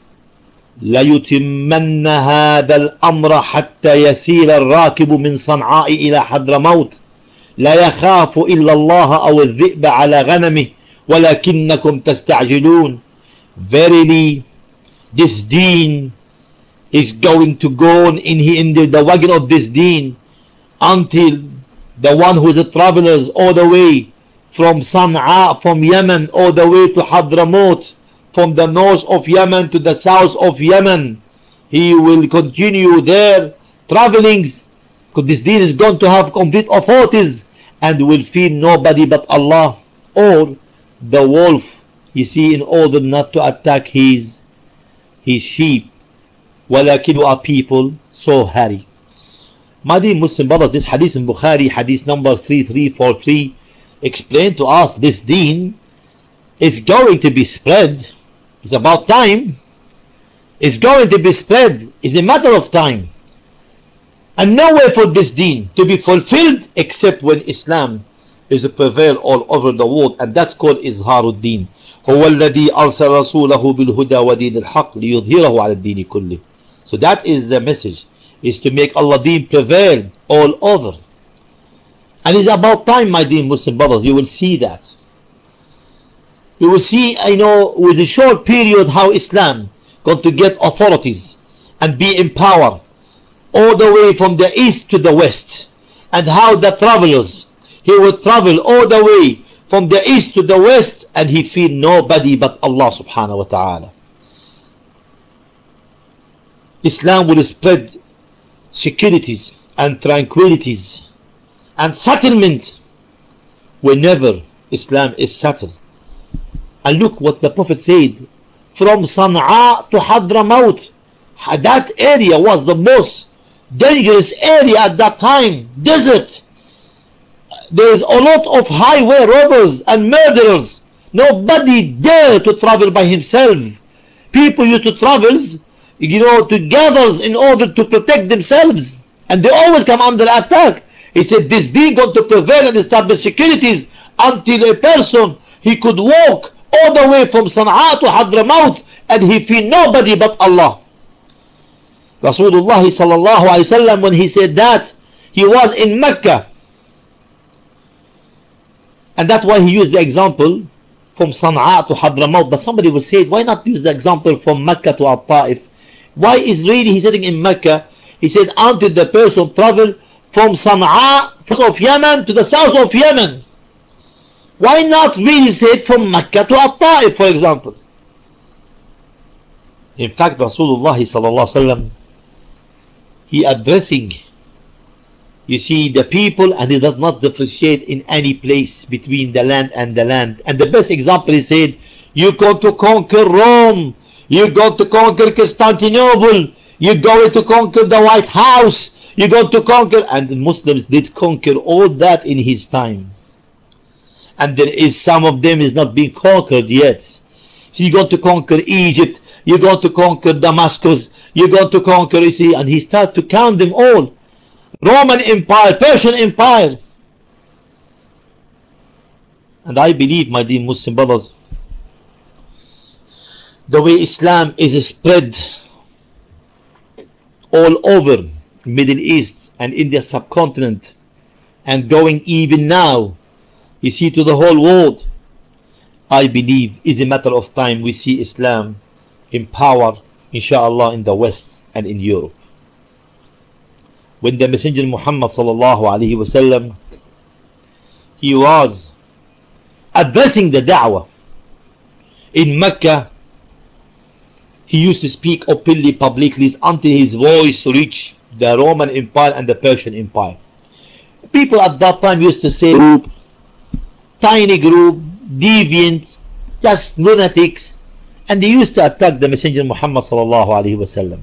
لَيُتِمَّنَّ هَذَا الْأَمْرَ حَتَّى يَسِيرَ الرَّاكِبُ مِنْ صَنْعَاءِ إِلَى حَضْرَمَوْتٍ لا يخاف إلا الله أو الذئب على غنمه ولكنكم تستعجلون. Verily, this deen is going to go on in the wagon of this deen until the one who is a travelers all the way from Sana'a, from Yemen, all the way to Hadramaut, from the north of Yemen to the south of Yemen. He will continue their travelings, because this deen is going to have complete authorities and will fear nobody but Allah, or the wolf, you see, in order not to attack his sheep. وَلَكِنْ you are people so hairy. My dear Muslim brothers, this hadith in Bukhari, hadith number 3343, explained to us this deen is going to be spread. It's about time. It's going to be spread. It's a matter of time. And no way for this deen to be fulfilled except when Islam is to prevail all over the world, and that's called Izharuddin. هو الذي أرسل رسوله بالهدى ودين الحق ليظهره على الدين كله. So that is the message, is to make Allah deen prevail all over. And it's about time, my dear Muslim brothers, you will see that. You will see, with a short period how Islam going to get authorities and be in power all the way from the east to the west, and how the travelers, he will travel all the way from the east to the west, and he fear nobody but Allah subhanahu wa ta'ala. Islam will spread securities and tranquilities and settlement whenever Islam is settled. And look what the Prophet said, from Sana'a to Hadramaut, that area was the most dangerous area at that time, desert. There is a lot of highway robbers and murderers. Nobody dared to travel by himself. People used to travel, together in order to protect themselves, and they always come under attack. He said this deen going to prevail and establish securities until a person, he could walk all the way from Sana'a to Hadramaut and he fear nobody but Allah. Rasulullah sallallahu alayhi wasallam, when he said that, he was in Mecca, and that's why he used the example from Sana'a to Hadramaut. But somebody will say, why not use the example from Mecca to Al-Ta'if? Why is really he sitting in Mecca? He said until the person travel from Sana'a of Yemen to the south of Yemen. Why not really say it from Mecca to Al-Ta'if, for example? In fact, Rasulullah sallallahu alaihi wasallam, he addressing, you see, the people, and he does not differentiate in any place between the land and the land. And the best example, he said, you're going to conquer Rome, you're going to conquer Constantinople, you're going to conquer the White House, you're going to conquer, and the Muslims did conquer all that in his time. And there is some of them is not being conquered yet. So you're going to conquer Egypt, you're going to conquer Damascus, you're going to conquer, you see, and he started to count them all. Roman Empire, Persian Empire. And I believe, my dear Muslim brothers, the way Islam is spread all over Middle East and India subcontinent, and going even now, you see, to the whole world. I believe it's a matter of time we see Islam in power, inshallah, in the West and in Europe. When the Messenger Muhammad sallallahu alaihi wasallam, he was addressing the da'wah in Mecca, he used to speak openly, publicly, until his voice reached the Roman Empire and the Persian Empire. People at that time used to say group, tiny group, deviant, just lunatics, and they used to attack the Messenger Muhammad sallallahu alaihi wasallam.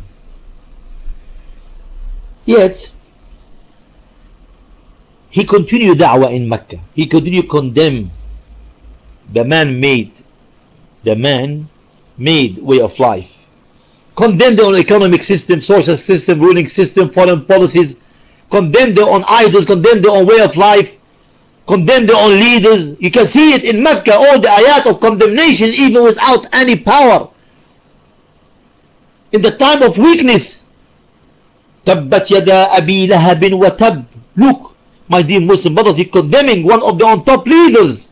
Yet he continued da'wah in Mecca. He continued to condemn the man-made way of life. Condemn their own economic system, social system, ruling system, foreign policies. Condemn their own idols, condemn their own way of life, condemn their own leaders. You can see it in Mecca, all the ayat of condemnation, even without any power. In the time of weakness. تَبَّتْ يَدَا أَبِي لَهَبٍ وَتَبٍّ. Look, my dear Muslim brothers, he's condemning one of their own top leaders.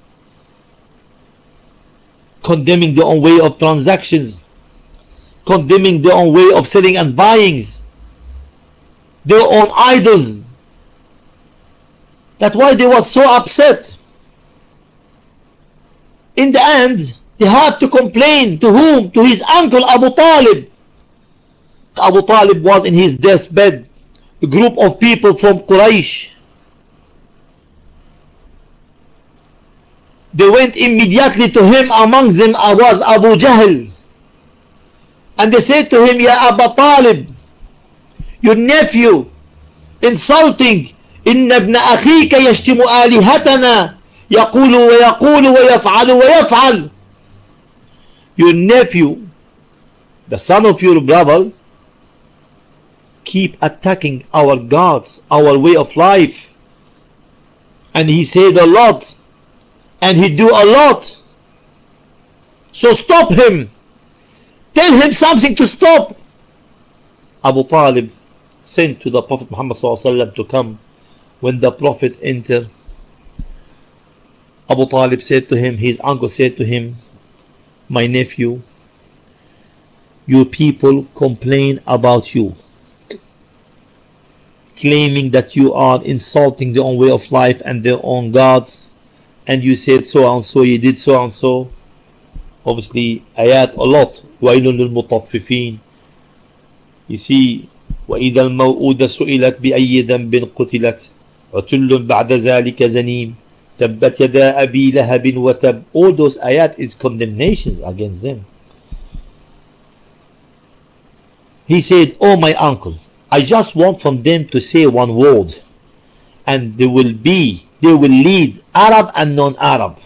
Condemning their own way of transactions. Condemning their own way of selling and buying. Their own idols. That's why they were so upset. In the end, they have to complain to whom? To his uncle Abu Talib. Abu Talib was in his deathbed. A group of people from Quraysh, they went immediately to him. Among them was Abu Jahl, and they said to him, Ya Abu Talib, your nephew insulting, إن ابن أخيك يشتم آلهتنا يقول ويقول ويفعل ويفعل. Your nephew, the son of your brothers, keep attacking our gods, our way of life, and he said a lot and he do a lot. So stop him, tell him something to stop. Abu Talib sent to the Prophet Muhammad ﷺ to come. When the Prophet entered, Abu Talib said to him, his uncle said to him, my nephew, your people complain about you, claiming that you are insulting their own way of life and their own gods, and you said so and so, you did so and so. Obviously ayat a lot. وَيْلٌ لِلْمُطَفِّفِينَ. You see, وَإِذَا الْمَوْءُودَ سُئِلَتْ بِأَيِّ ذَنْبٍ قُتِلَتْ عُتُلٌّ بَعْدَ ذَلِكَ زَنِيمٌ تَبَّتْ يَدَا أَبِي لَهَبٍ وَتَبٍّ. All those ayat is condemnations against them. He said, oh my uncle, I just want from them to say one word, and they will lead Arab and non-Arab.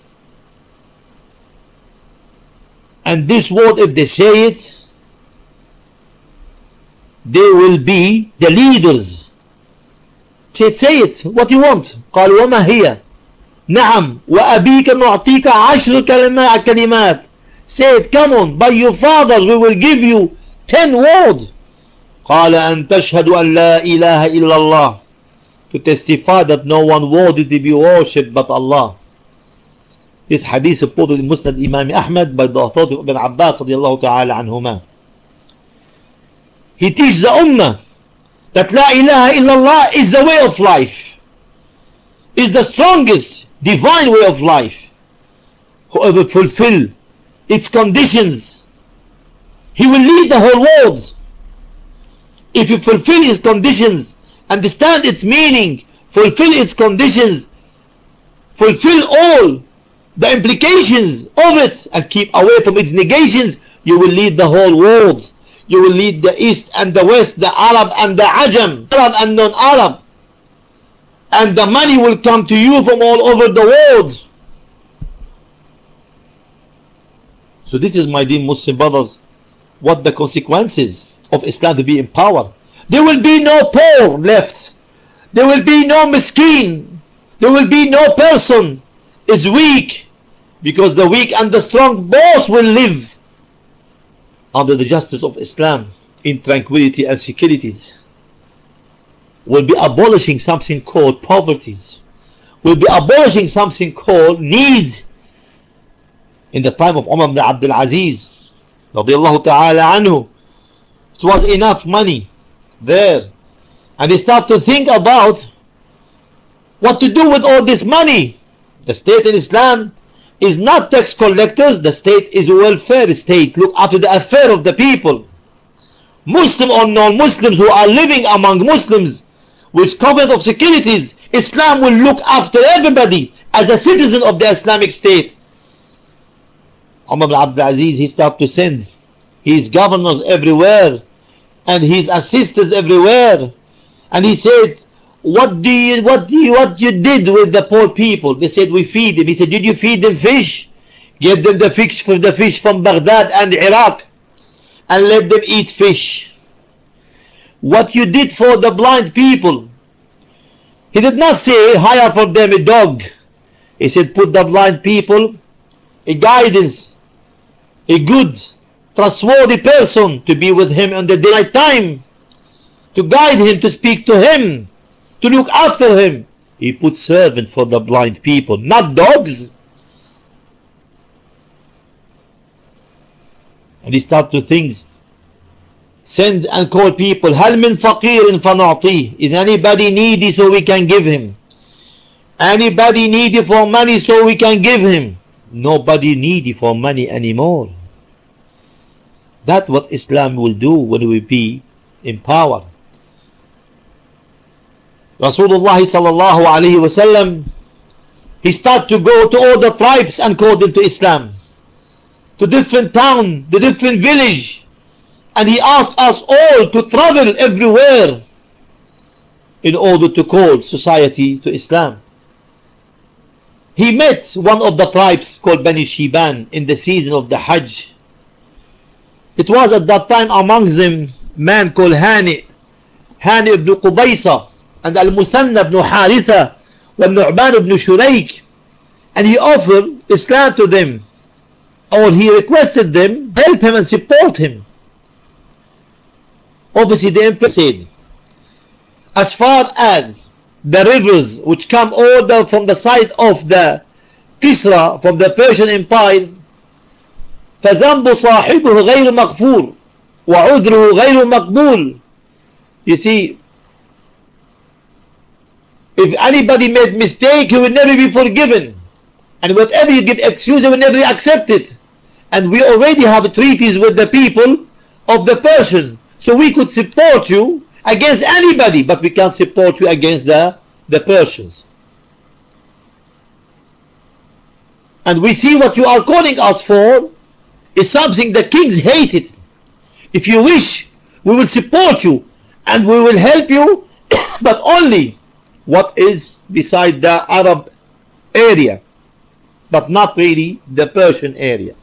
And this word, if they say it, they will be the leaders. Say it, what you want. قال وما هي. نعم وأبيك نعطيك 10 كلمات. Say it, come on, by your fathers we will give you 10 words. قال أن تشهد أن لا إله إلا الله. To testify that no one worthy to be worshipped but Allah. This hadith reported in Musnad Imam Ahmad by the authority of Ibn Abbas radiyallahu ta'ala anhuma. He teaches the ummah that La ilaha illallah is the way of life, is the strongest divine way of life. Whoever fulfill its conditions, he will lead the whole world. If you fulfill its conditions, understand its meaning, fulfill its conditions, fulfill all the implications of it, and keep away from its negations, you will lead the whole world. You will lead the East and the West, the Arab and the Ajam, Arab and non-Arab. And the money will come to you from all over the world. So this is, my dear Muslim brothers, what the consequences of Islam to be in power. There will be no poor left. There will be no miskin. There will be no person is weak, because the weak and the strong both will live under the justice of Islam in tranquility and securities. will be abolishing something called poverty, will be abolishing something called need. In the time of Umar ibn Abdul Aziz radiallahu ta'ala anhu, it was enough money there, and they start to think about what to do with all this money. The state in Islam is not tax collectors, the state is a welfare state, look after the affair of the people. Muslim or non-Muslims who are living among Muslims with covenant of securities, Islam will look after everybody as a citizen of the Islamic State. Umar ibn Abdul Aziz, he started to send his governors everywhere and his assistants everywhere, and he said, what you did with the poor people? They said, we feed them. He said, did you feed them fish? Give them the fish from Baghdad and Iraq and let them eat fish. What you did for the blind people? He did not say hire for them a dog. He said, put the blind people a guidance, a good, trustworthy person to be with him on the night time, to guide him, to speak to him, to look after him. He put servant for the blind people, not dogs. And he started to think, send and call people, هل من فقير فنعطيه? Is anybody needy so we can give him? Anybody needy for money so we can give him? Nobody needy for money anymore. That's what Islam will do when we be in power. Rasulullah sallallahu alayhi wa sallam, he started to go to all the tribes and call them to Islam, to different town, to different village, and he asked us all to travel everywhere in order to call society to Islam. He met one of the tribes called Bani Shiban in the season of the Hajj. It was at that time amongst them man called Hani ibn Qubaysa and Al-Musanna ibn Haritha and Nu'man ibn Shurayk, and he offered Islam to them, or he requested them help him and support him. Obviously the Emperor said, as far as the rivers which come all from the side of the Kisra, from the Persian Empire, فَذَنْبُ صَاحِبُهُ غَيْرُ مَغْفُورٌ وَعُذْرُهُ غَيْرُ مَقْبُولٌ. You see, if anybody made mistake, he will never be forgiven, and whatever you give excuse, he will never accept it. And we already have treaties with the people of the Persian, so we could support you against anybody, but we can't support you against the Persians. And we see what you are calling us for is something the kings hated. If you wish, we will support you and we will help you, but only what is beside the Arab area, but not really the Persian area.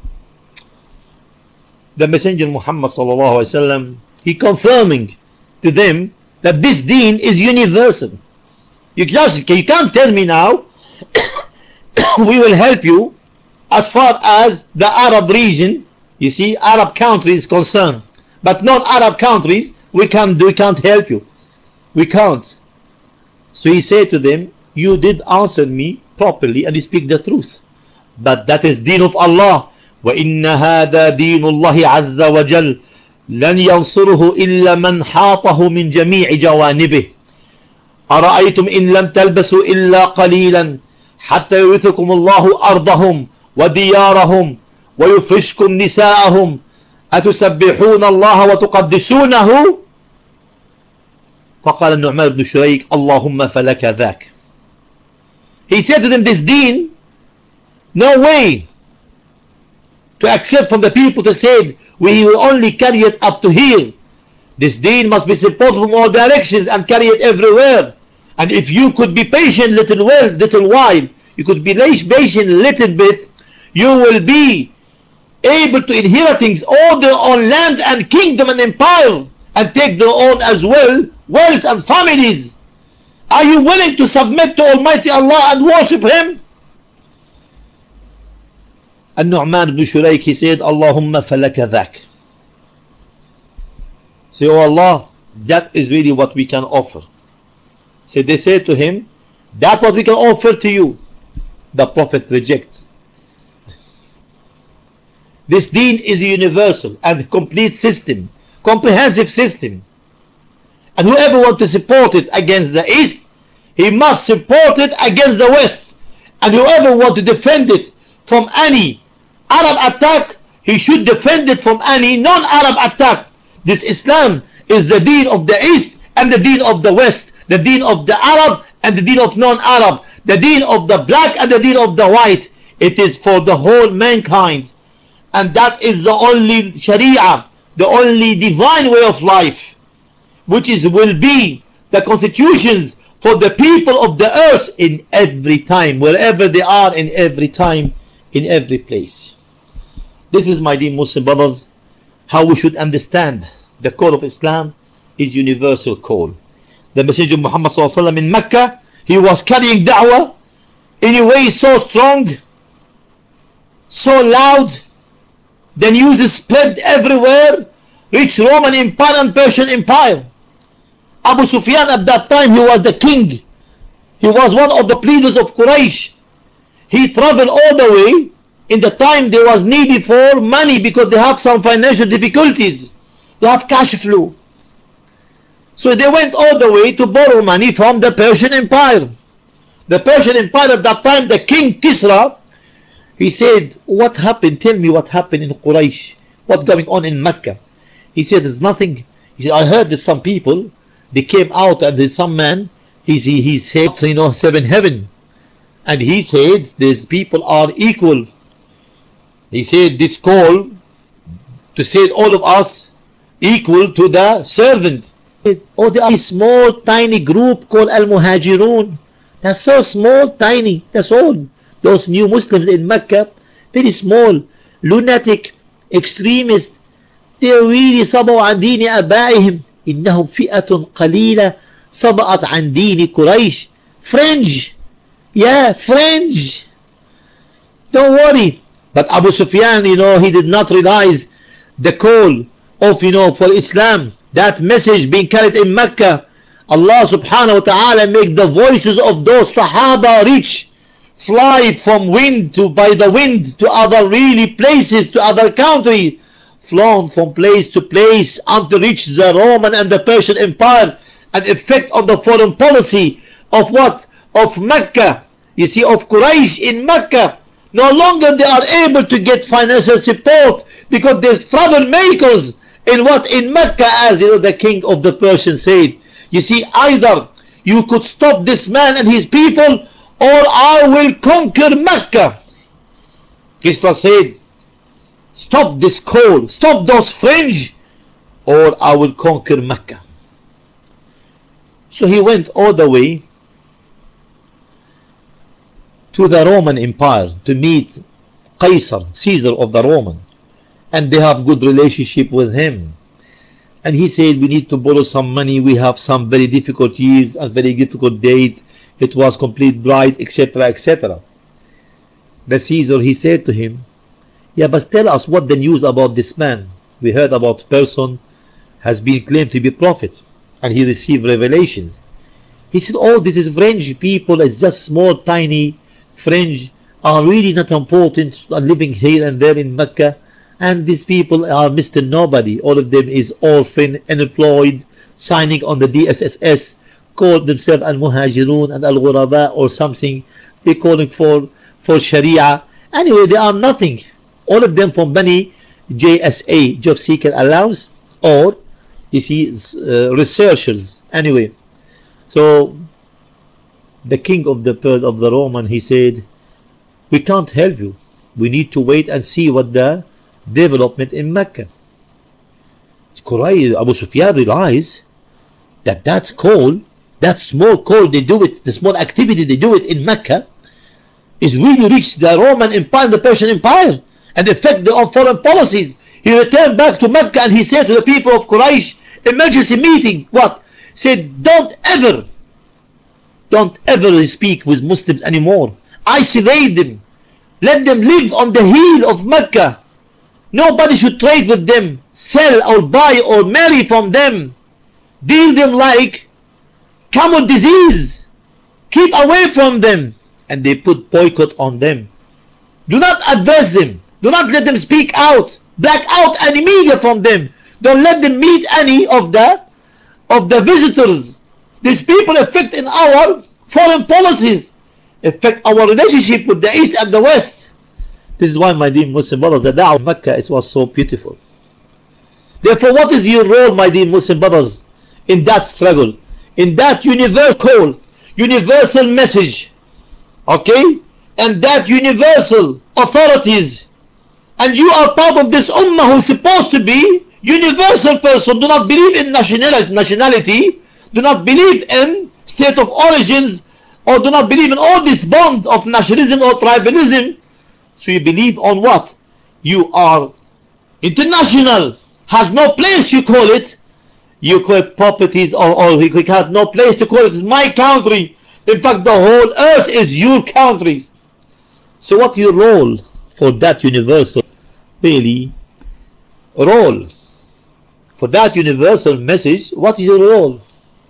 The Messenger Muhammad sallallahu alaihi wasallam, he confirming to them that this deen is universal. You can't tell me now we will help you as far as the Arab region, you see, Arab country is concerned, but non-Arab countries we can't help you, we can't. So he said to them, you did answer me properly and you speak the truth, but that is deen of Allah. وَإِنَّ هَذَا دِينُ اللَّهِ عَزَّ وَجَلَّ لن ينصره إلا من حاطه من جميع جوانبه أرأيتم إن لم تلبسوا إلا قليلا حتى يورثكم الله أرضهم وديارهم ويفرشكم نساءهم أتسبحون الله وتقدسونه. فقال النعمان بن شريك اللهم فلك ذاك. He said to them, this deen, no way to accept from the people to say we will only carry it up to here. This deen must be supported from all directions and carry it everywhere. And if you could be patient little while, you could be patient a little bit, you will be able to inherit things, all their own land and kingdom and empire, and take their own as well, wealth and families. Are you willing to submit to Almighty Allah and worship Him? And Nu'man ibn Shurayk, he said, Allahumma falaka dhak. Say, oh Allah, that is really what we can offer. So they said to him, that's what we can offer to you. The Prophet rejects. This deen is a universal and complete system, comprehensive system. And whoever wants to support it against the East, he must support it against the West. And whoever wants to defend it from any Arab attack, he should defend it from any non-Arab attack. This Islam is the deen of the East and the deen of the West, the deen of the Arab and the deen of non-Arab, the deen of the black and the deen of the white. It is for the whole mankind. And that is the only Sharia, the only divine way of life, which will be the constitutions for the people of the earth in every time, wherever they are, in every time, in every place. This is, my dear Muslim brothers, how we should understand the call of Islam is universal call. The Messenger Muhammad ﷺ in Mecca, he was carrying da'wah in a way so strong, so loud, the news spread everywhere, reached Roman Empire and Persian Empire. Abu Sufyan at that time, he was the king. He was one of the leaders of Quraysh. He traveled all the way. In the time they was needy for money because they have some financial difficulties. They have cash flow. So they went all the way to borrow money from the Persian Empire. The Persian Empire at that time, the king Kisra, he said, what happened? Tell me what happened in Quraysh. What's going on in Mecca? He said, there's nothing. He said, I heard that some people, they came out and there's some man, he said, seven heaven. And he said, these people are equal. He said, this call to say all of us equal to the servant. Oh, there are a small, tiny group called Al-Muhajirun. They're so small, tiny, that's all. Those new Muslims in Mecca, very small, lunatic, extremist. They really صبوا عن دين آبائهم. إنهم فئة قليلة صبأت عن دين قريش. Fringe. Yeah, fringe. Don't worry. But Abu Sufyan, he did not realize the call of, for Islam. That message being carried in Mecca. Allah subhanahu wa ta'ala make the voices of those Sahaba reach, fly from by the wind to other really places, to other countries, flown from place to place until reach the Roman and the Persian Empire, and effect on the foreign policy of what? Of Mecca. You see, of Quraysh in Mecca. No longer they are able to get financial support because there's troublemakers in what? In Mecca, as the king of the Persians said. You see, either you could stop this man and his people, or I will conquer Mecca. Kisra said, stop this call, stop those fringe, or I will conquer Mecca. So he went all the way to the Roman Empire to meet Caesar of the Roman, and they have good relationship with him. And he said, we need to borrow some money, we have some very difficult years and very difficult date, it was complete drought, etc., etc. The Caesar, he said to him, yeah, but tell us what the news about this man. We heard about person has been claimed to be prophet and he received revelations. He said, oh, this is fringe people, it's just small tiny fringe, are really not important, are living here and there in Mecca, and these people are Mr. Nobody. All of them is orphan, unemployed, signing on the DSSS, call themselves Al-Muhajirun and Al-Ghuraba or something. They're calling for Sharia. Anyway, they are nothing. All of them from Bani JSA, Job Seeker Allowance, or you see researchers. Anyway, so the king of the Roman, he said, we can't help you. We need to wait and see what the development in Mecca. Abu Sufyan realized that call, that small call they do it, the small activity they do it in Mecca, is really reached the Roman Empire, the Persian Empire, and affect their foreign policies. He returned back to Mecca and he said to the people of Quraysh, emergency meeting, what? Said, don't ever speak with Muslims anymore. Isolate them. Let them live on the heel of Mecca. Nobody should trade with them, sell or buy or marry from them. Deal them like camel disease. Keep away from them. And they put boycott on them. Do not advise them. Do not let them speak out. Black out any media from them. Don't let them meet any of the visitors. These people affect in our foreign policies, affect our relationship with the East and the West. This is why, my dear Muslim brothers, the da'wah of Mecca, it was so beautiful. Therefore, what is your role, my dear Muslim brothers, in that struggle, in that universal call, universal message, okay, and that universal authorities? And you are part of this ummah who's supposed to be universal person. Do not believe in nationality, do not believe in state of origins, or do not believe in all this bond of nationalism or tribalism. So you believe on what? You are international, has no place, you call it. You call it properties, or it has no place to call it. It's my country. In fact, the whole earth is your country. So what's your role for that universal, really, role? For that universal message, what is your role?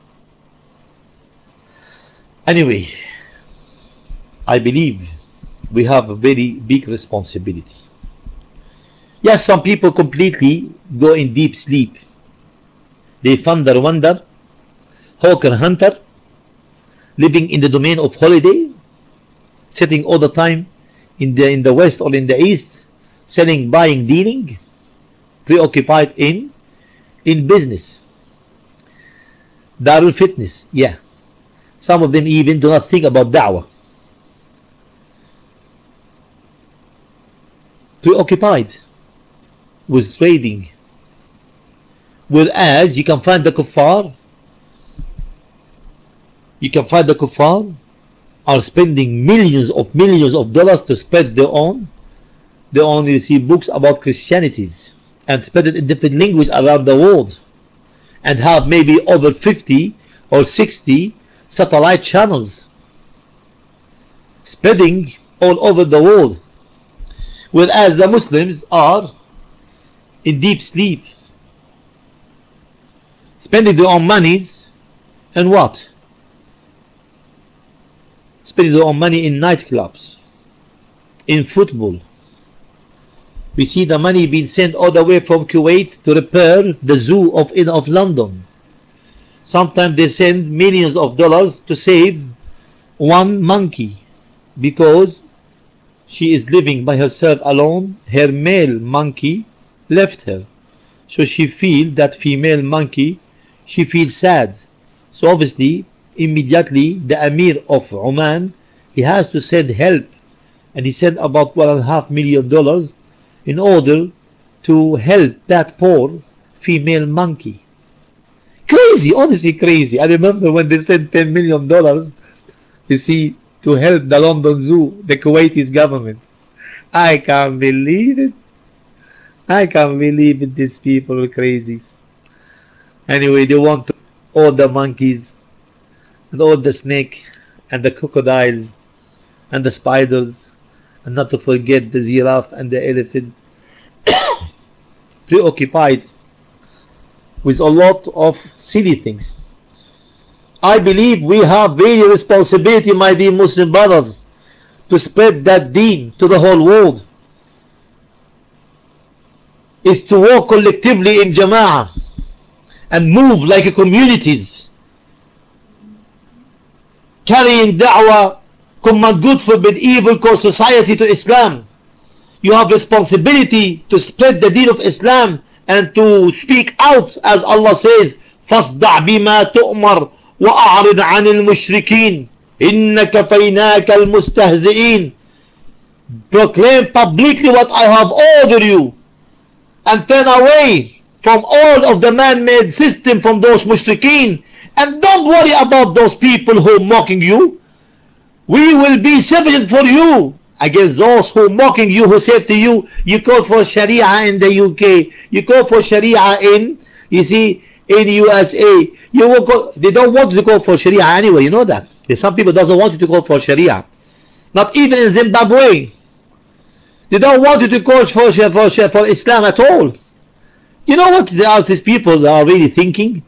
Anyway, I believe we have a very big responsibility. Yes, some people completely go in deep sleep. They wander, hawker hunter, living in the domain of holiday, sitting all the time in the West or in the East, selling, buying, dealing, preoccupied in business. Darul Fitness, yeah. Some of them even do not think about da'wah. Preoccupied with trading. Whereas you can find the kuffar, are spending millions of dollars to spread their own. They only see books about Christianities and spread it in different languages around the world, and have maybe over 50 or 60 satellite channels spreading all over the world. Whereas the Muslims are in deep sleep, spending their own monies and what? Spending their own money in nightclubs, in football. We see the money being sent all the way from Kuwait to repair the zoo of London. Sometimes they send millions of dollars to save one monkey because she is living by herself alone. Her male monkey left her, so she feels that female monkey, she feels sad. So obviously immediately the Amir of Oman, he has to send help, and he sent about $1.5 million in order to help that poor female monkey. Crazy, honestly crazy. I remember when they sent $10 million, you see, to help the London Zoo, the Kuwaiti government. I can't believe it. I can't believe it. These people are crazies. Anyway, they want to, all the monkeys and all the snake and the crocodiles and the spiders, and not to forget the giraffe and the elephant, preoccupied with a lot of silly things. I believe we have very responsibility, my dear Muslim brothers, to spread that deen to the whole world. Is to work collectively in Jama'ah and move like communities, carrying da'wah, command good, forbid evil, call society to Islam. You have responsibility to spread the deen of Islam and to speak out, as Allah says, فَاصْدَعْ بِمَا تُؤْمَرْ وَأَعْرِضْ عَنِ الْمُشْرِكِينَ إِنَّ كَفَيْنَاكَ الْمُسْتَهْزِئِينَ. Proclaim publicly what I have ordered you, and turn away from all of the man-made system from those mushrikeen, and don't worry about those people who are mocking you. We will be sufficient for you against those who are mocking you, who said to you, you call for Sharia in the UK, you call for Sharia in, you see, in USA. You will go, they don't want you to call for Sharia anyway, you know that. Some people doesn't want you to call for Sharia. Not even in Zimbabwe. They don't want you to call for Islam at all. You know what these people are really thinking?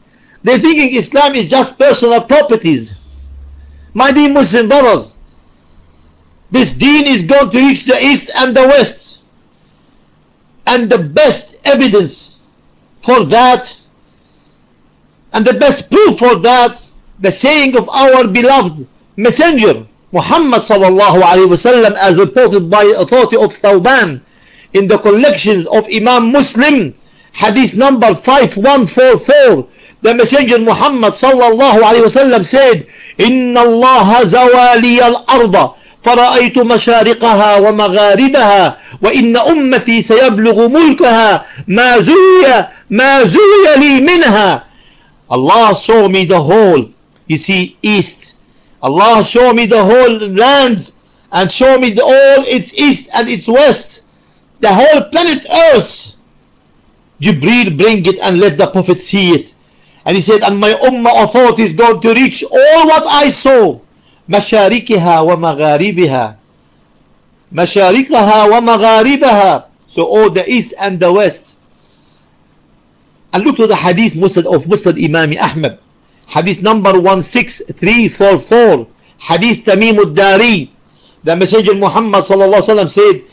They're thinking Islam is just personal properties. My dear Muslim brothers, this deen is going to reach the east and the west. And the best evidence for that, and the best proof for that, the saying of our beloved messenger Muhammad sallallahu alaihi wasallam, as reported by authority of Thawban in the collections of Imam Muslim, hadith number 5144. The messenger Muhammad sallallahu alaihi wasallam said, "Inna Allah zawali al-arda فرأيت مشارقها ومغاربها وإن أمتي سيبلغ ملكها ما زوي لي منها." Allah showed me the whole, you see, east. Allah showed me the whole land and showed me all its east and its west, the whole planet Earth. Jibreel bring it and let the Prophet see it, and he said, and my ummah authority is going to reach all what I saw. مشاركها ومغاربها مشاركها ومغاربها, so all the east and the west. And look to the hadith of Musnad Imam Ahmad, hadith number 16344, hadith Tamim al-Dari. The messenger Muhammad sallallahu alaihi wasallam said,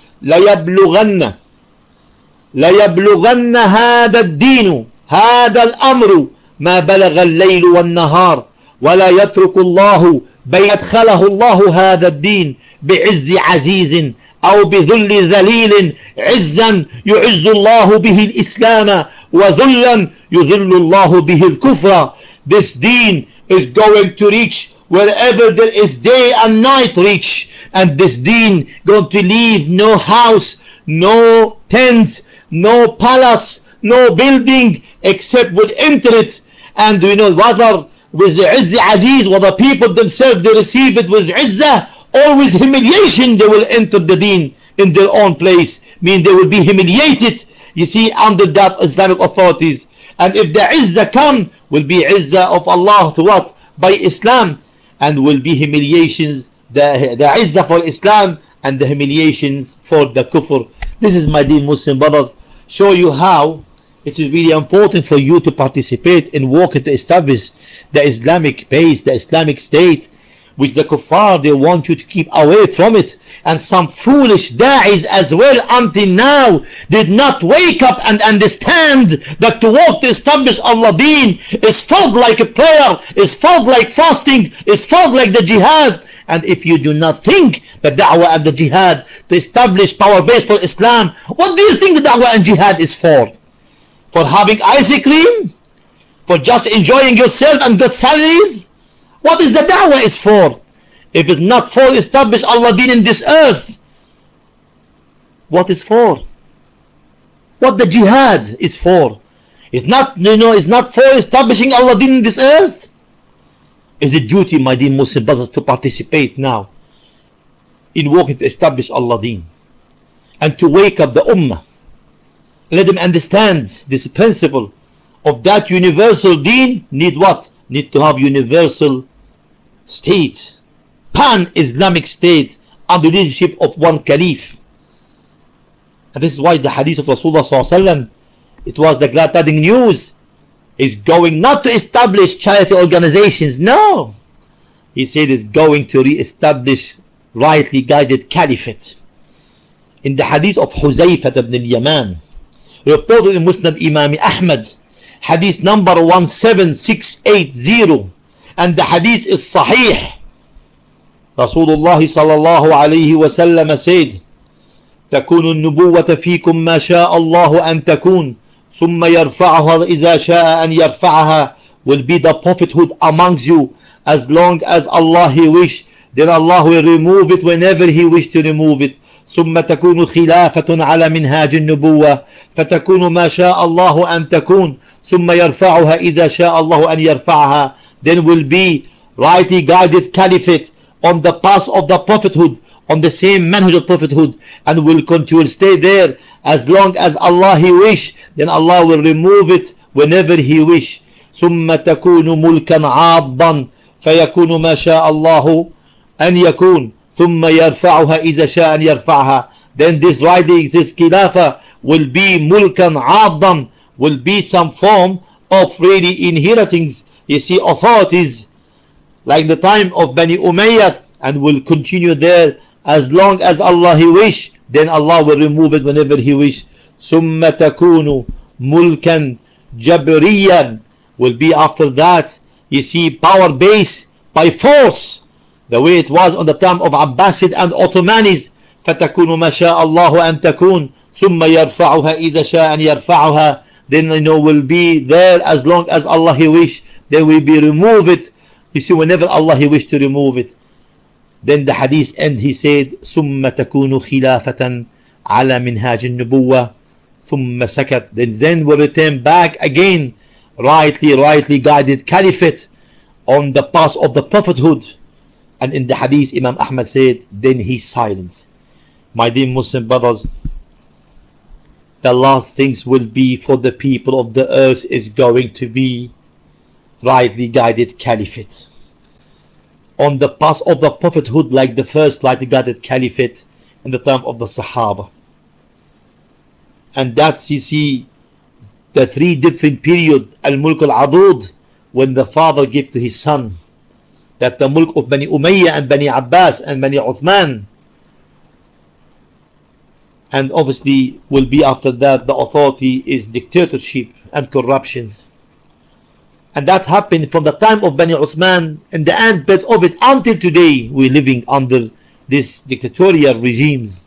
ليبلغن هذا الدين هذا الأمر ما بلغ الليل والنهار ولا يترك الله بيدخله الله هذا الدين بعز عزيز أو بذل ذليل، عزا يعز الله به الإسلام وذلا يذل الله به الكفر. This deen is going to reach wherever there is day and night reach, and this deen going to leave no house, no tent, no palace, no building, except will enter it. And we know whether with the Izz Aziz, or the people themselves, they receive it with Izzah or with humiliation, they will enter the deen in their own place. Mean they will be humiliated, you see, under that Islamic authorities. And if the Izzah come, will be Izzah of Allah to what? By Islam. And will be humiliations, the Izzah for Islam and the humiliations for the Kufr. This is, my dear Muslim brothers, show you how it is really important for you to participate in working to establish the Islamic base, the Islamic state, which the kuffar, they want you to keep away from it. And some foolish da'is as well until now did not wake up and understand that to work to establish Allah deen is felt like a prayer, is felt like fasting, is felt like the jihad. And if you do not think the da'wah and the jihad to establish power base for Islam, what do you think the da'wah and jihad is for? For having ice cream? For just enjoying yourself and good salaries? What is the da'wah is for? If it's not for establish Allah deen in this earth, what is for? What the jihad is for? It's not, it's not for establishing Allah deen in this earth. Is it duty, my dear Muslim brothers, to participate now in working to establish Allah deen and to wake up the ummah. Let them understand this principle of that universal deen need what? Need to have universal state, pan-Islamic state under the leadership of one caliph. And this is why the hadith of Rasulullah ﷺ, it was the glad tidings news, is going not to establish charity organizations, no. He said it's going to re-establish rightly guided caliphate. In the hadith of Huzayfah ibn al-Yaman, reported in Musnad Imam Ahmad, hadith number 17680, and the hadith is sahih. Rasulullah sallallahu alayhi wa sallam said, تكون النبوة فيكم ما شاء الله أن تكون ثم يرفعها إذا شاء أن يرفعها. Will be the prophethood amongst you as long as Allah He wish, then Allah will remove it whenever He wish to remove it. ثم تكون خلافة على منهاج النبوة فتكون ما شاء الله أن تكون ثم يرفعها إذا شاء الله أن يرفعها. Then will be rightly guided caliphate on the path of the prophethood, on the same manhaj of prophethood, and will continue to stay there as long as Allah He wish, then Allah will remove it whenever He wish. ثم تكون ملكا عاضا فيكون ما شاء الله أن يكون ثم يرفعها إذا شاء أن يرفعها. Then this riding, this khilafah will be mulkan عاضا, will be some form of really inheriting, you see, authorities like the time of Bani Umayyah, and will continue there as long as Allah He wish. Then Allah will remove it whenever He wish. ثم تكون ملكا جبريا, will be after that, you see, power base by force, the way it was on the time of Abbasid and Ottomanis. فتكون ما شاء الله أن تكون ثم يرفعها إذا شاء أن يرفعها. Then will be there as long as Allah He wish. Then will be remove it, you see, whenever Allah He wish to remove it. Then the hadith end, he said ثم تكون خلافة على منهاج النبوة ثم سكت. Then will return back again, rightly guided caliphate on the path of the prophethood. And in the hadith, Imam Ahmad said, then he silent. My dear Muslim brothers, the last things will be for the people of the earth is going to be rightly guided caliphate on the path of the prophethood, like the first rightly guided caliphate in the time of the Sahaba. And that's, you see, the three different period, al-mulk al-adud, when the father gave to his son, that the mulk of Bani Umayyah and Bani Abbas and Bani Uthman, and obviously will be after that the authority is dictatorship and corruptions. And that happened from the time of Bani Uthman, and the end bit of it until today. We're living under these dictatorial regimes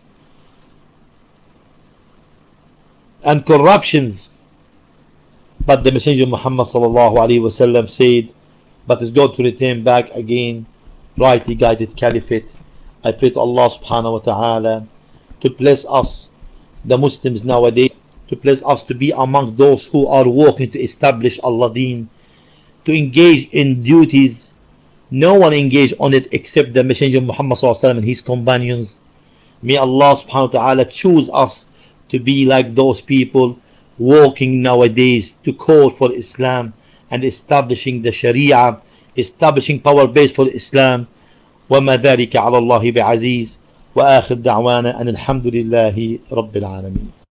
and corruptions. But the Messenger Muhammad sallallahu alaihi wasallam said, but it's going to return back again, rightly guided caliphate. I pray to Allah subhanahu wa ta'ala to bless us, the Muslims nowadays, to bless us to be among those who are working to establish Allah Deen, to engage in duties. No one engaged on it except the Messenger Muhammad sallallahu alaihi wasallam and his companions. May Allah subhanahu wa ta'ala choose us to be like those people working nowadays to call for Islam and establishing the Sharia, establishing power base for Islam. وما ذلك على الله بعزيز. وآخر دعوانا أن الحمد لله رب العالمين.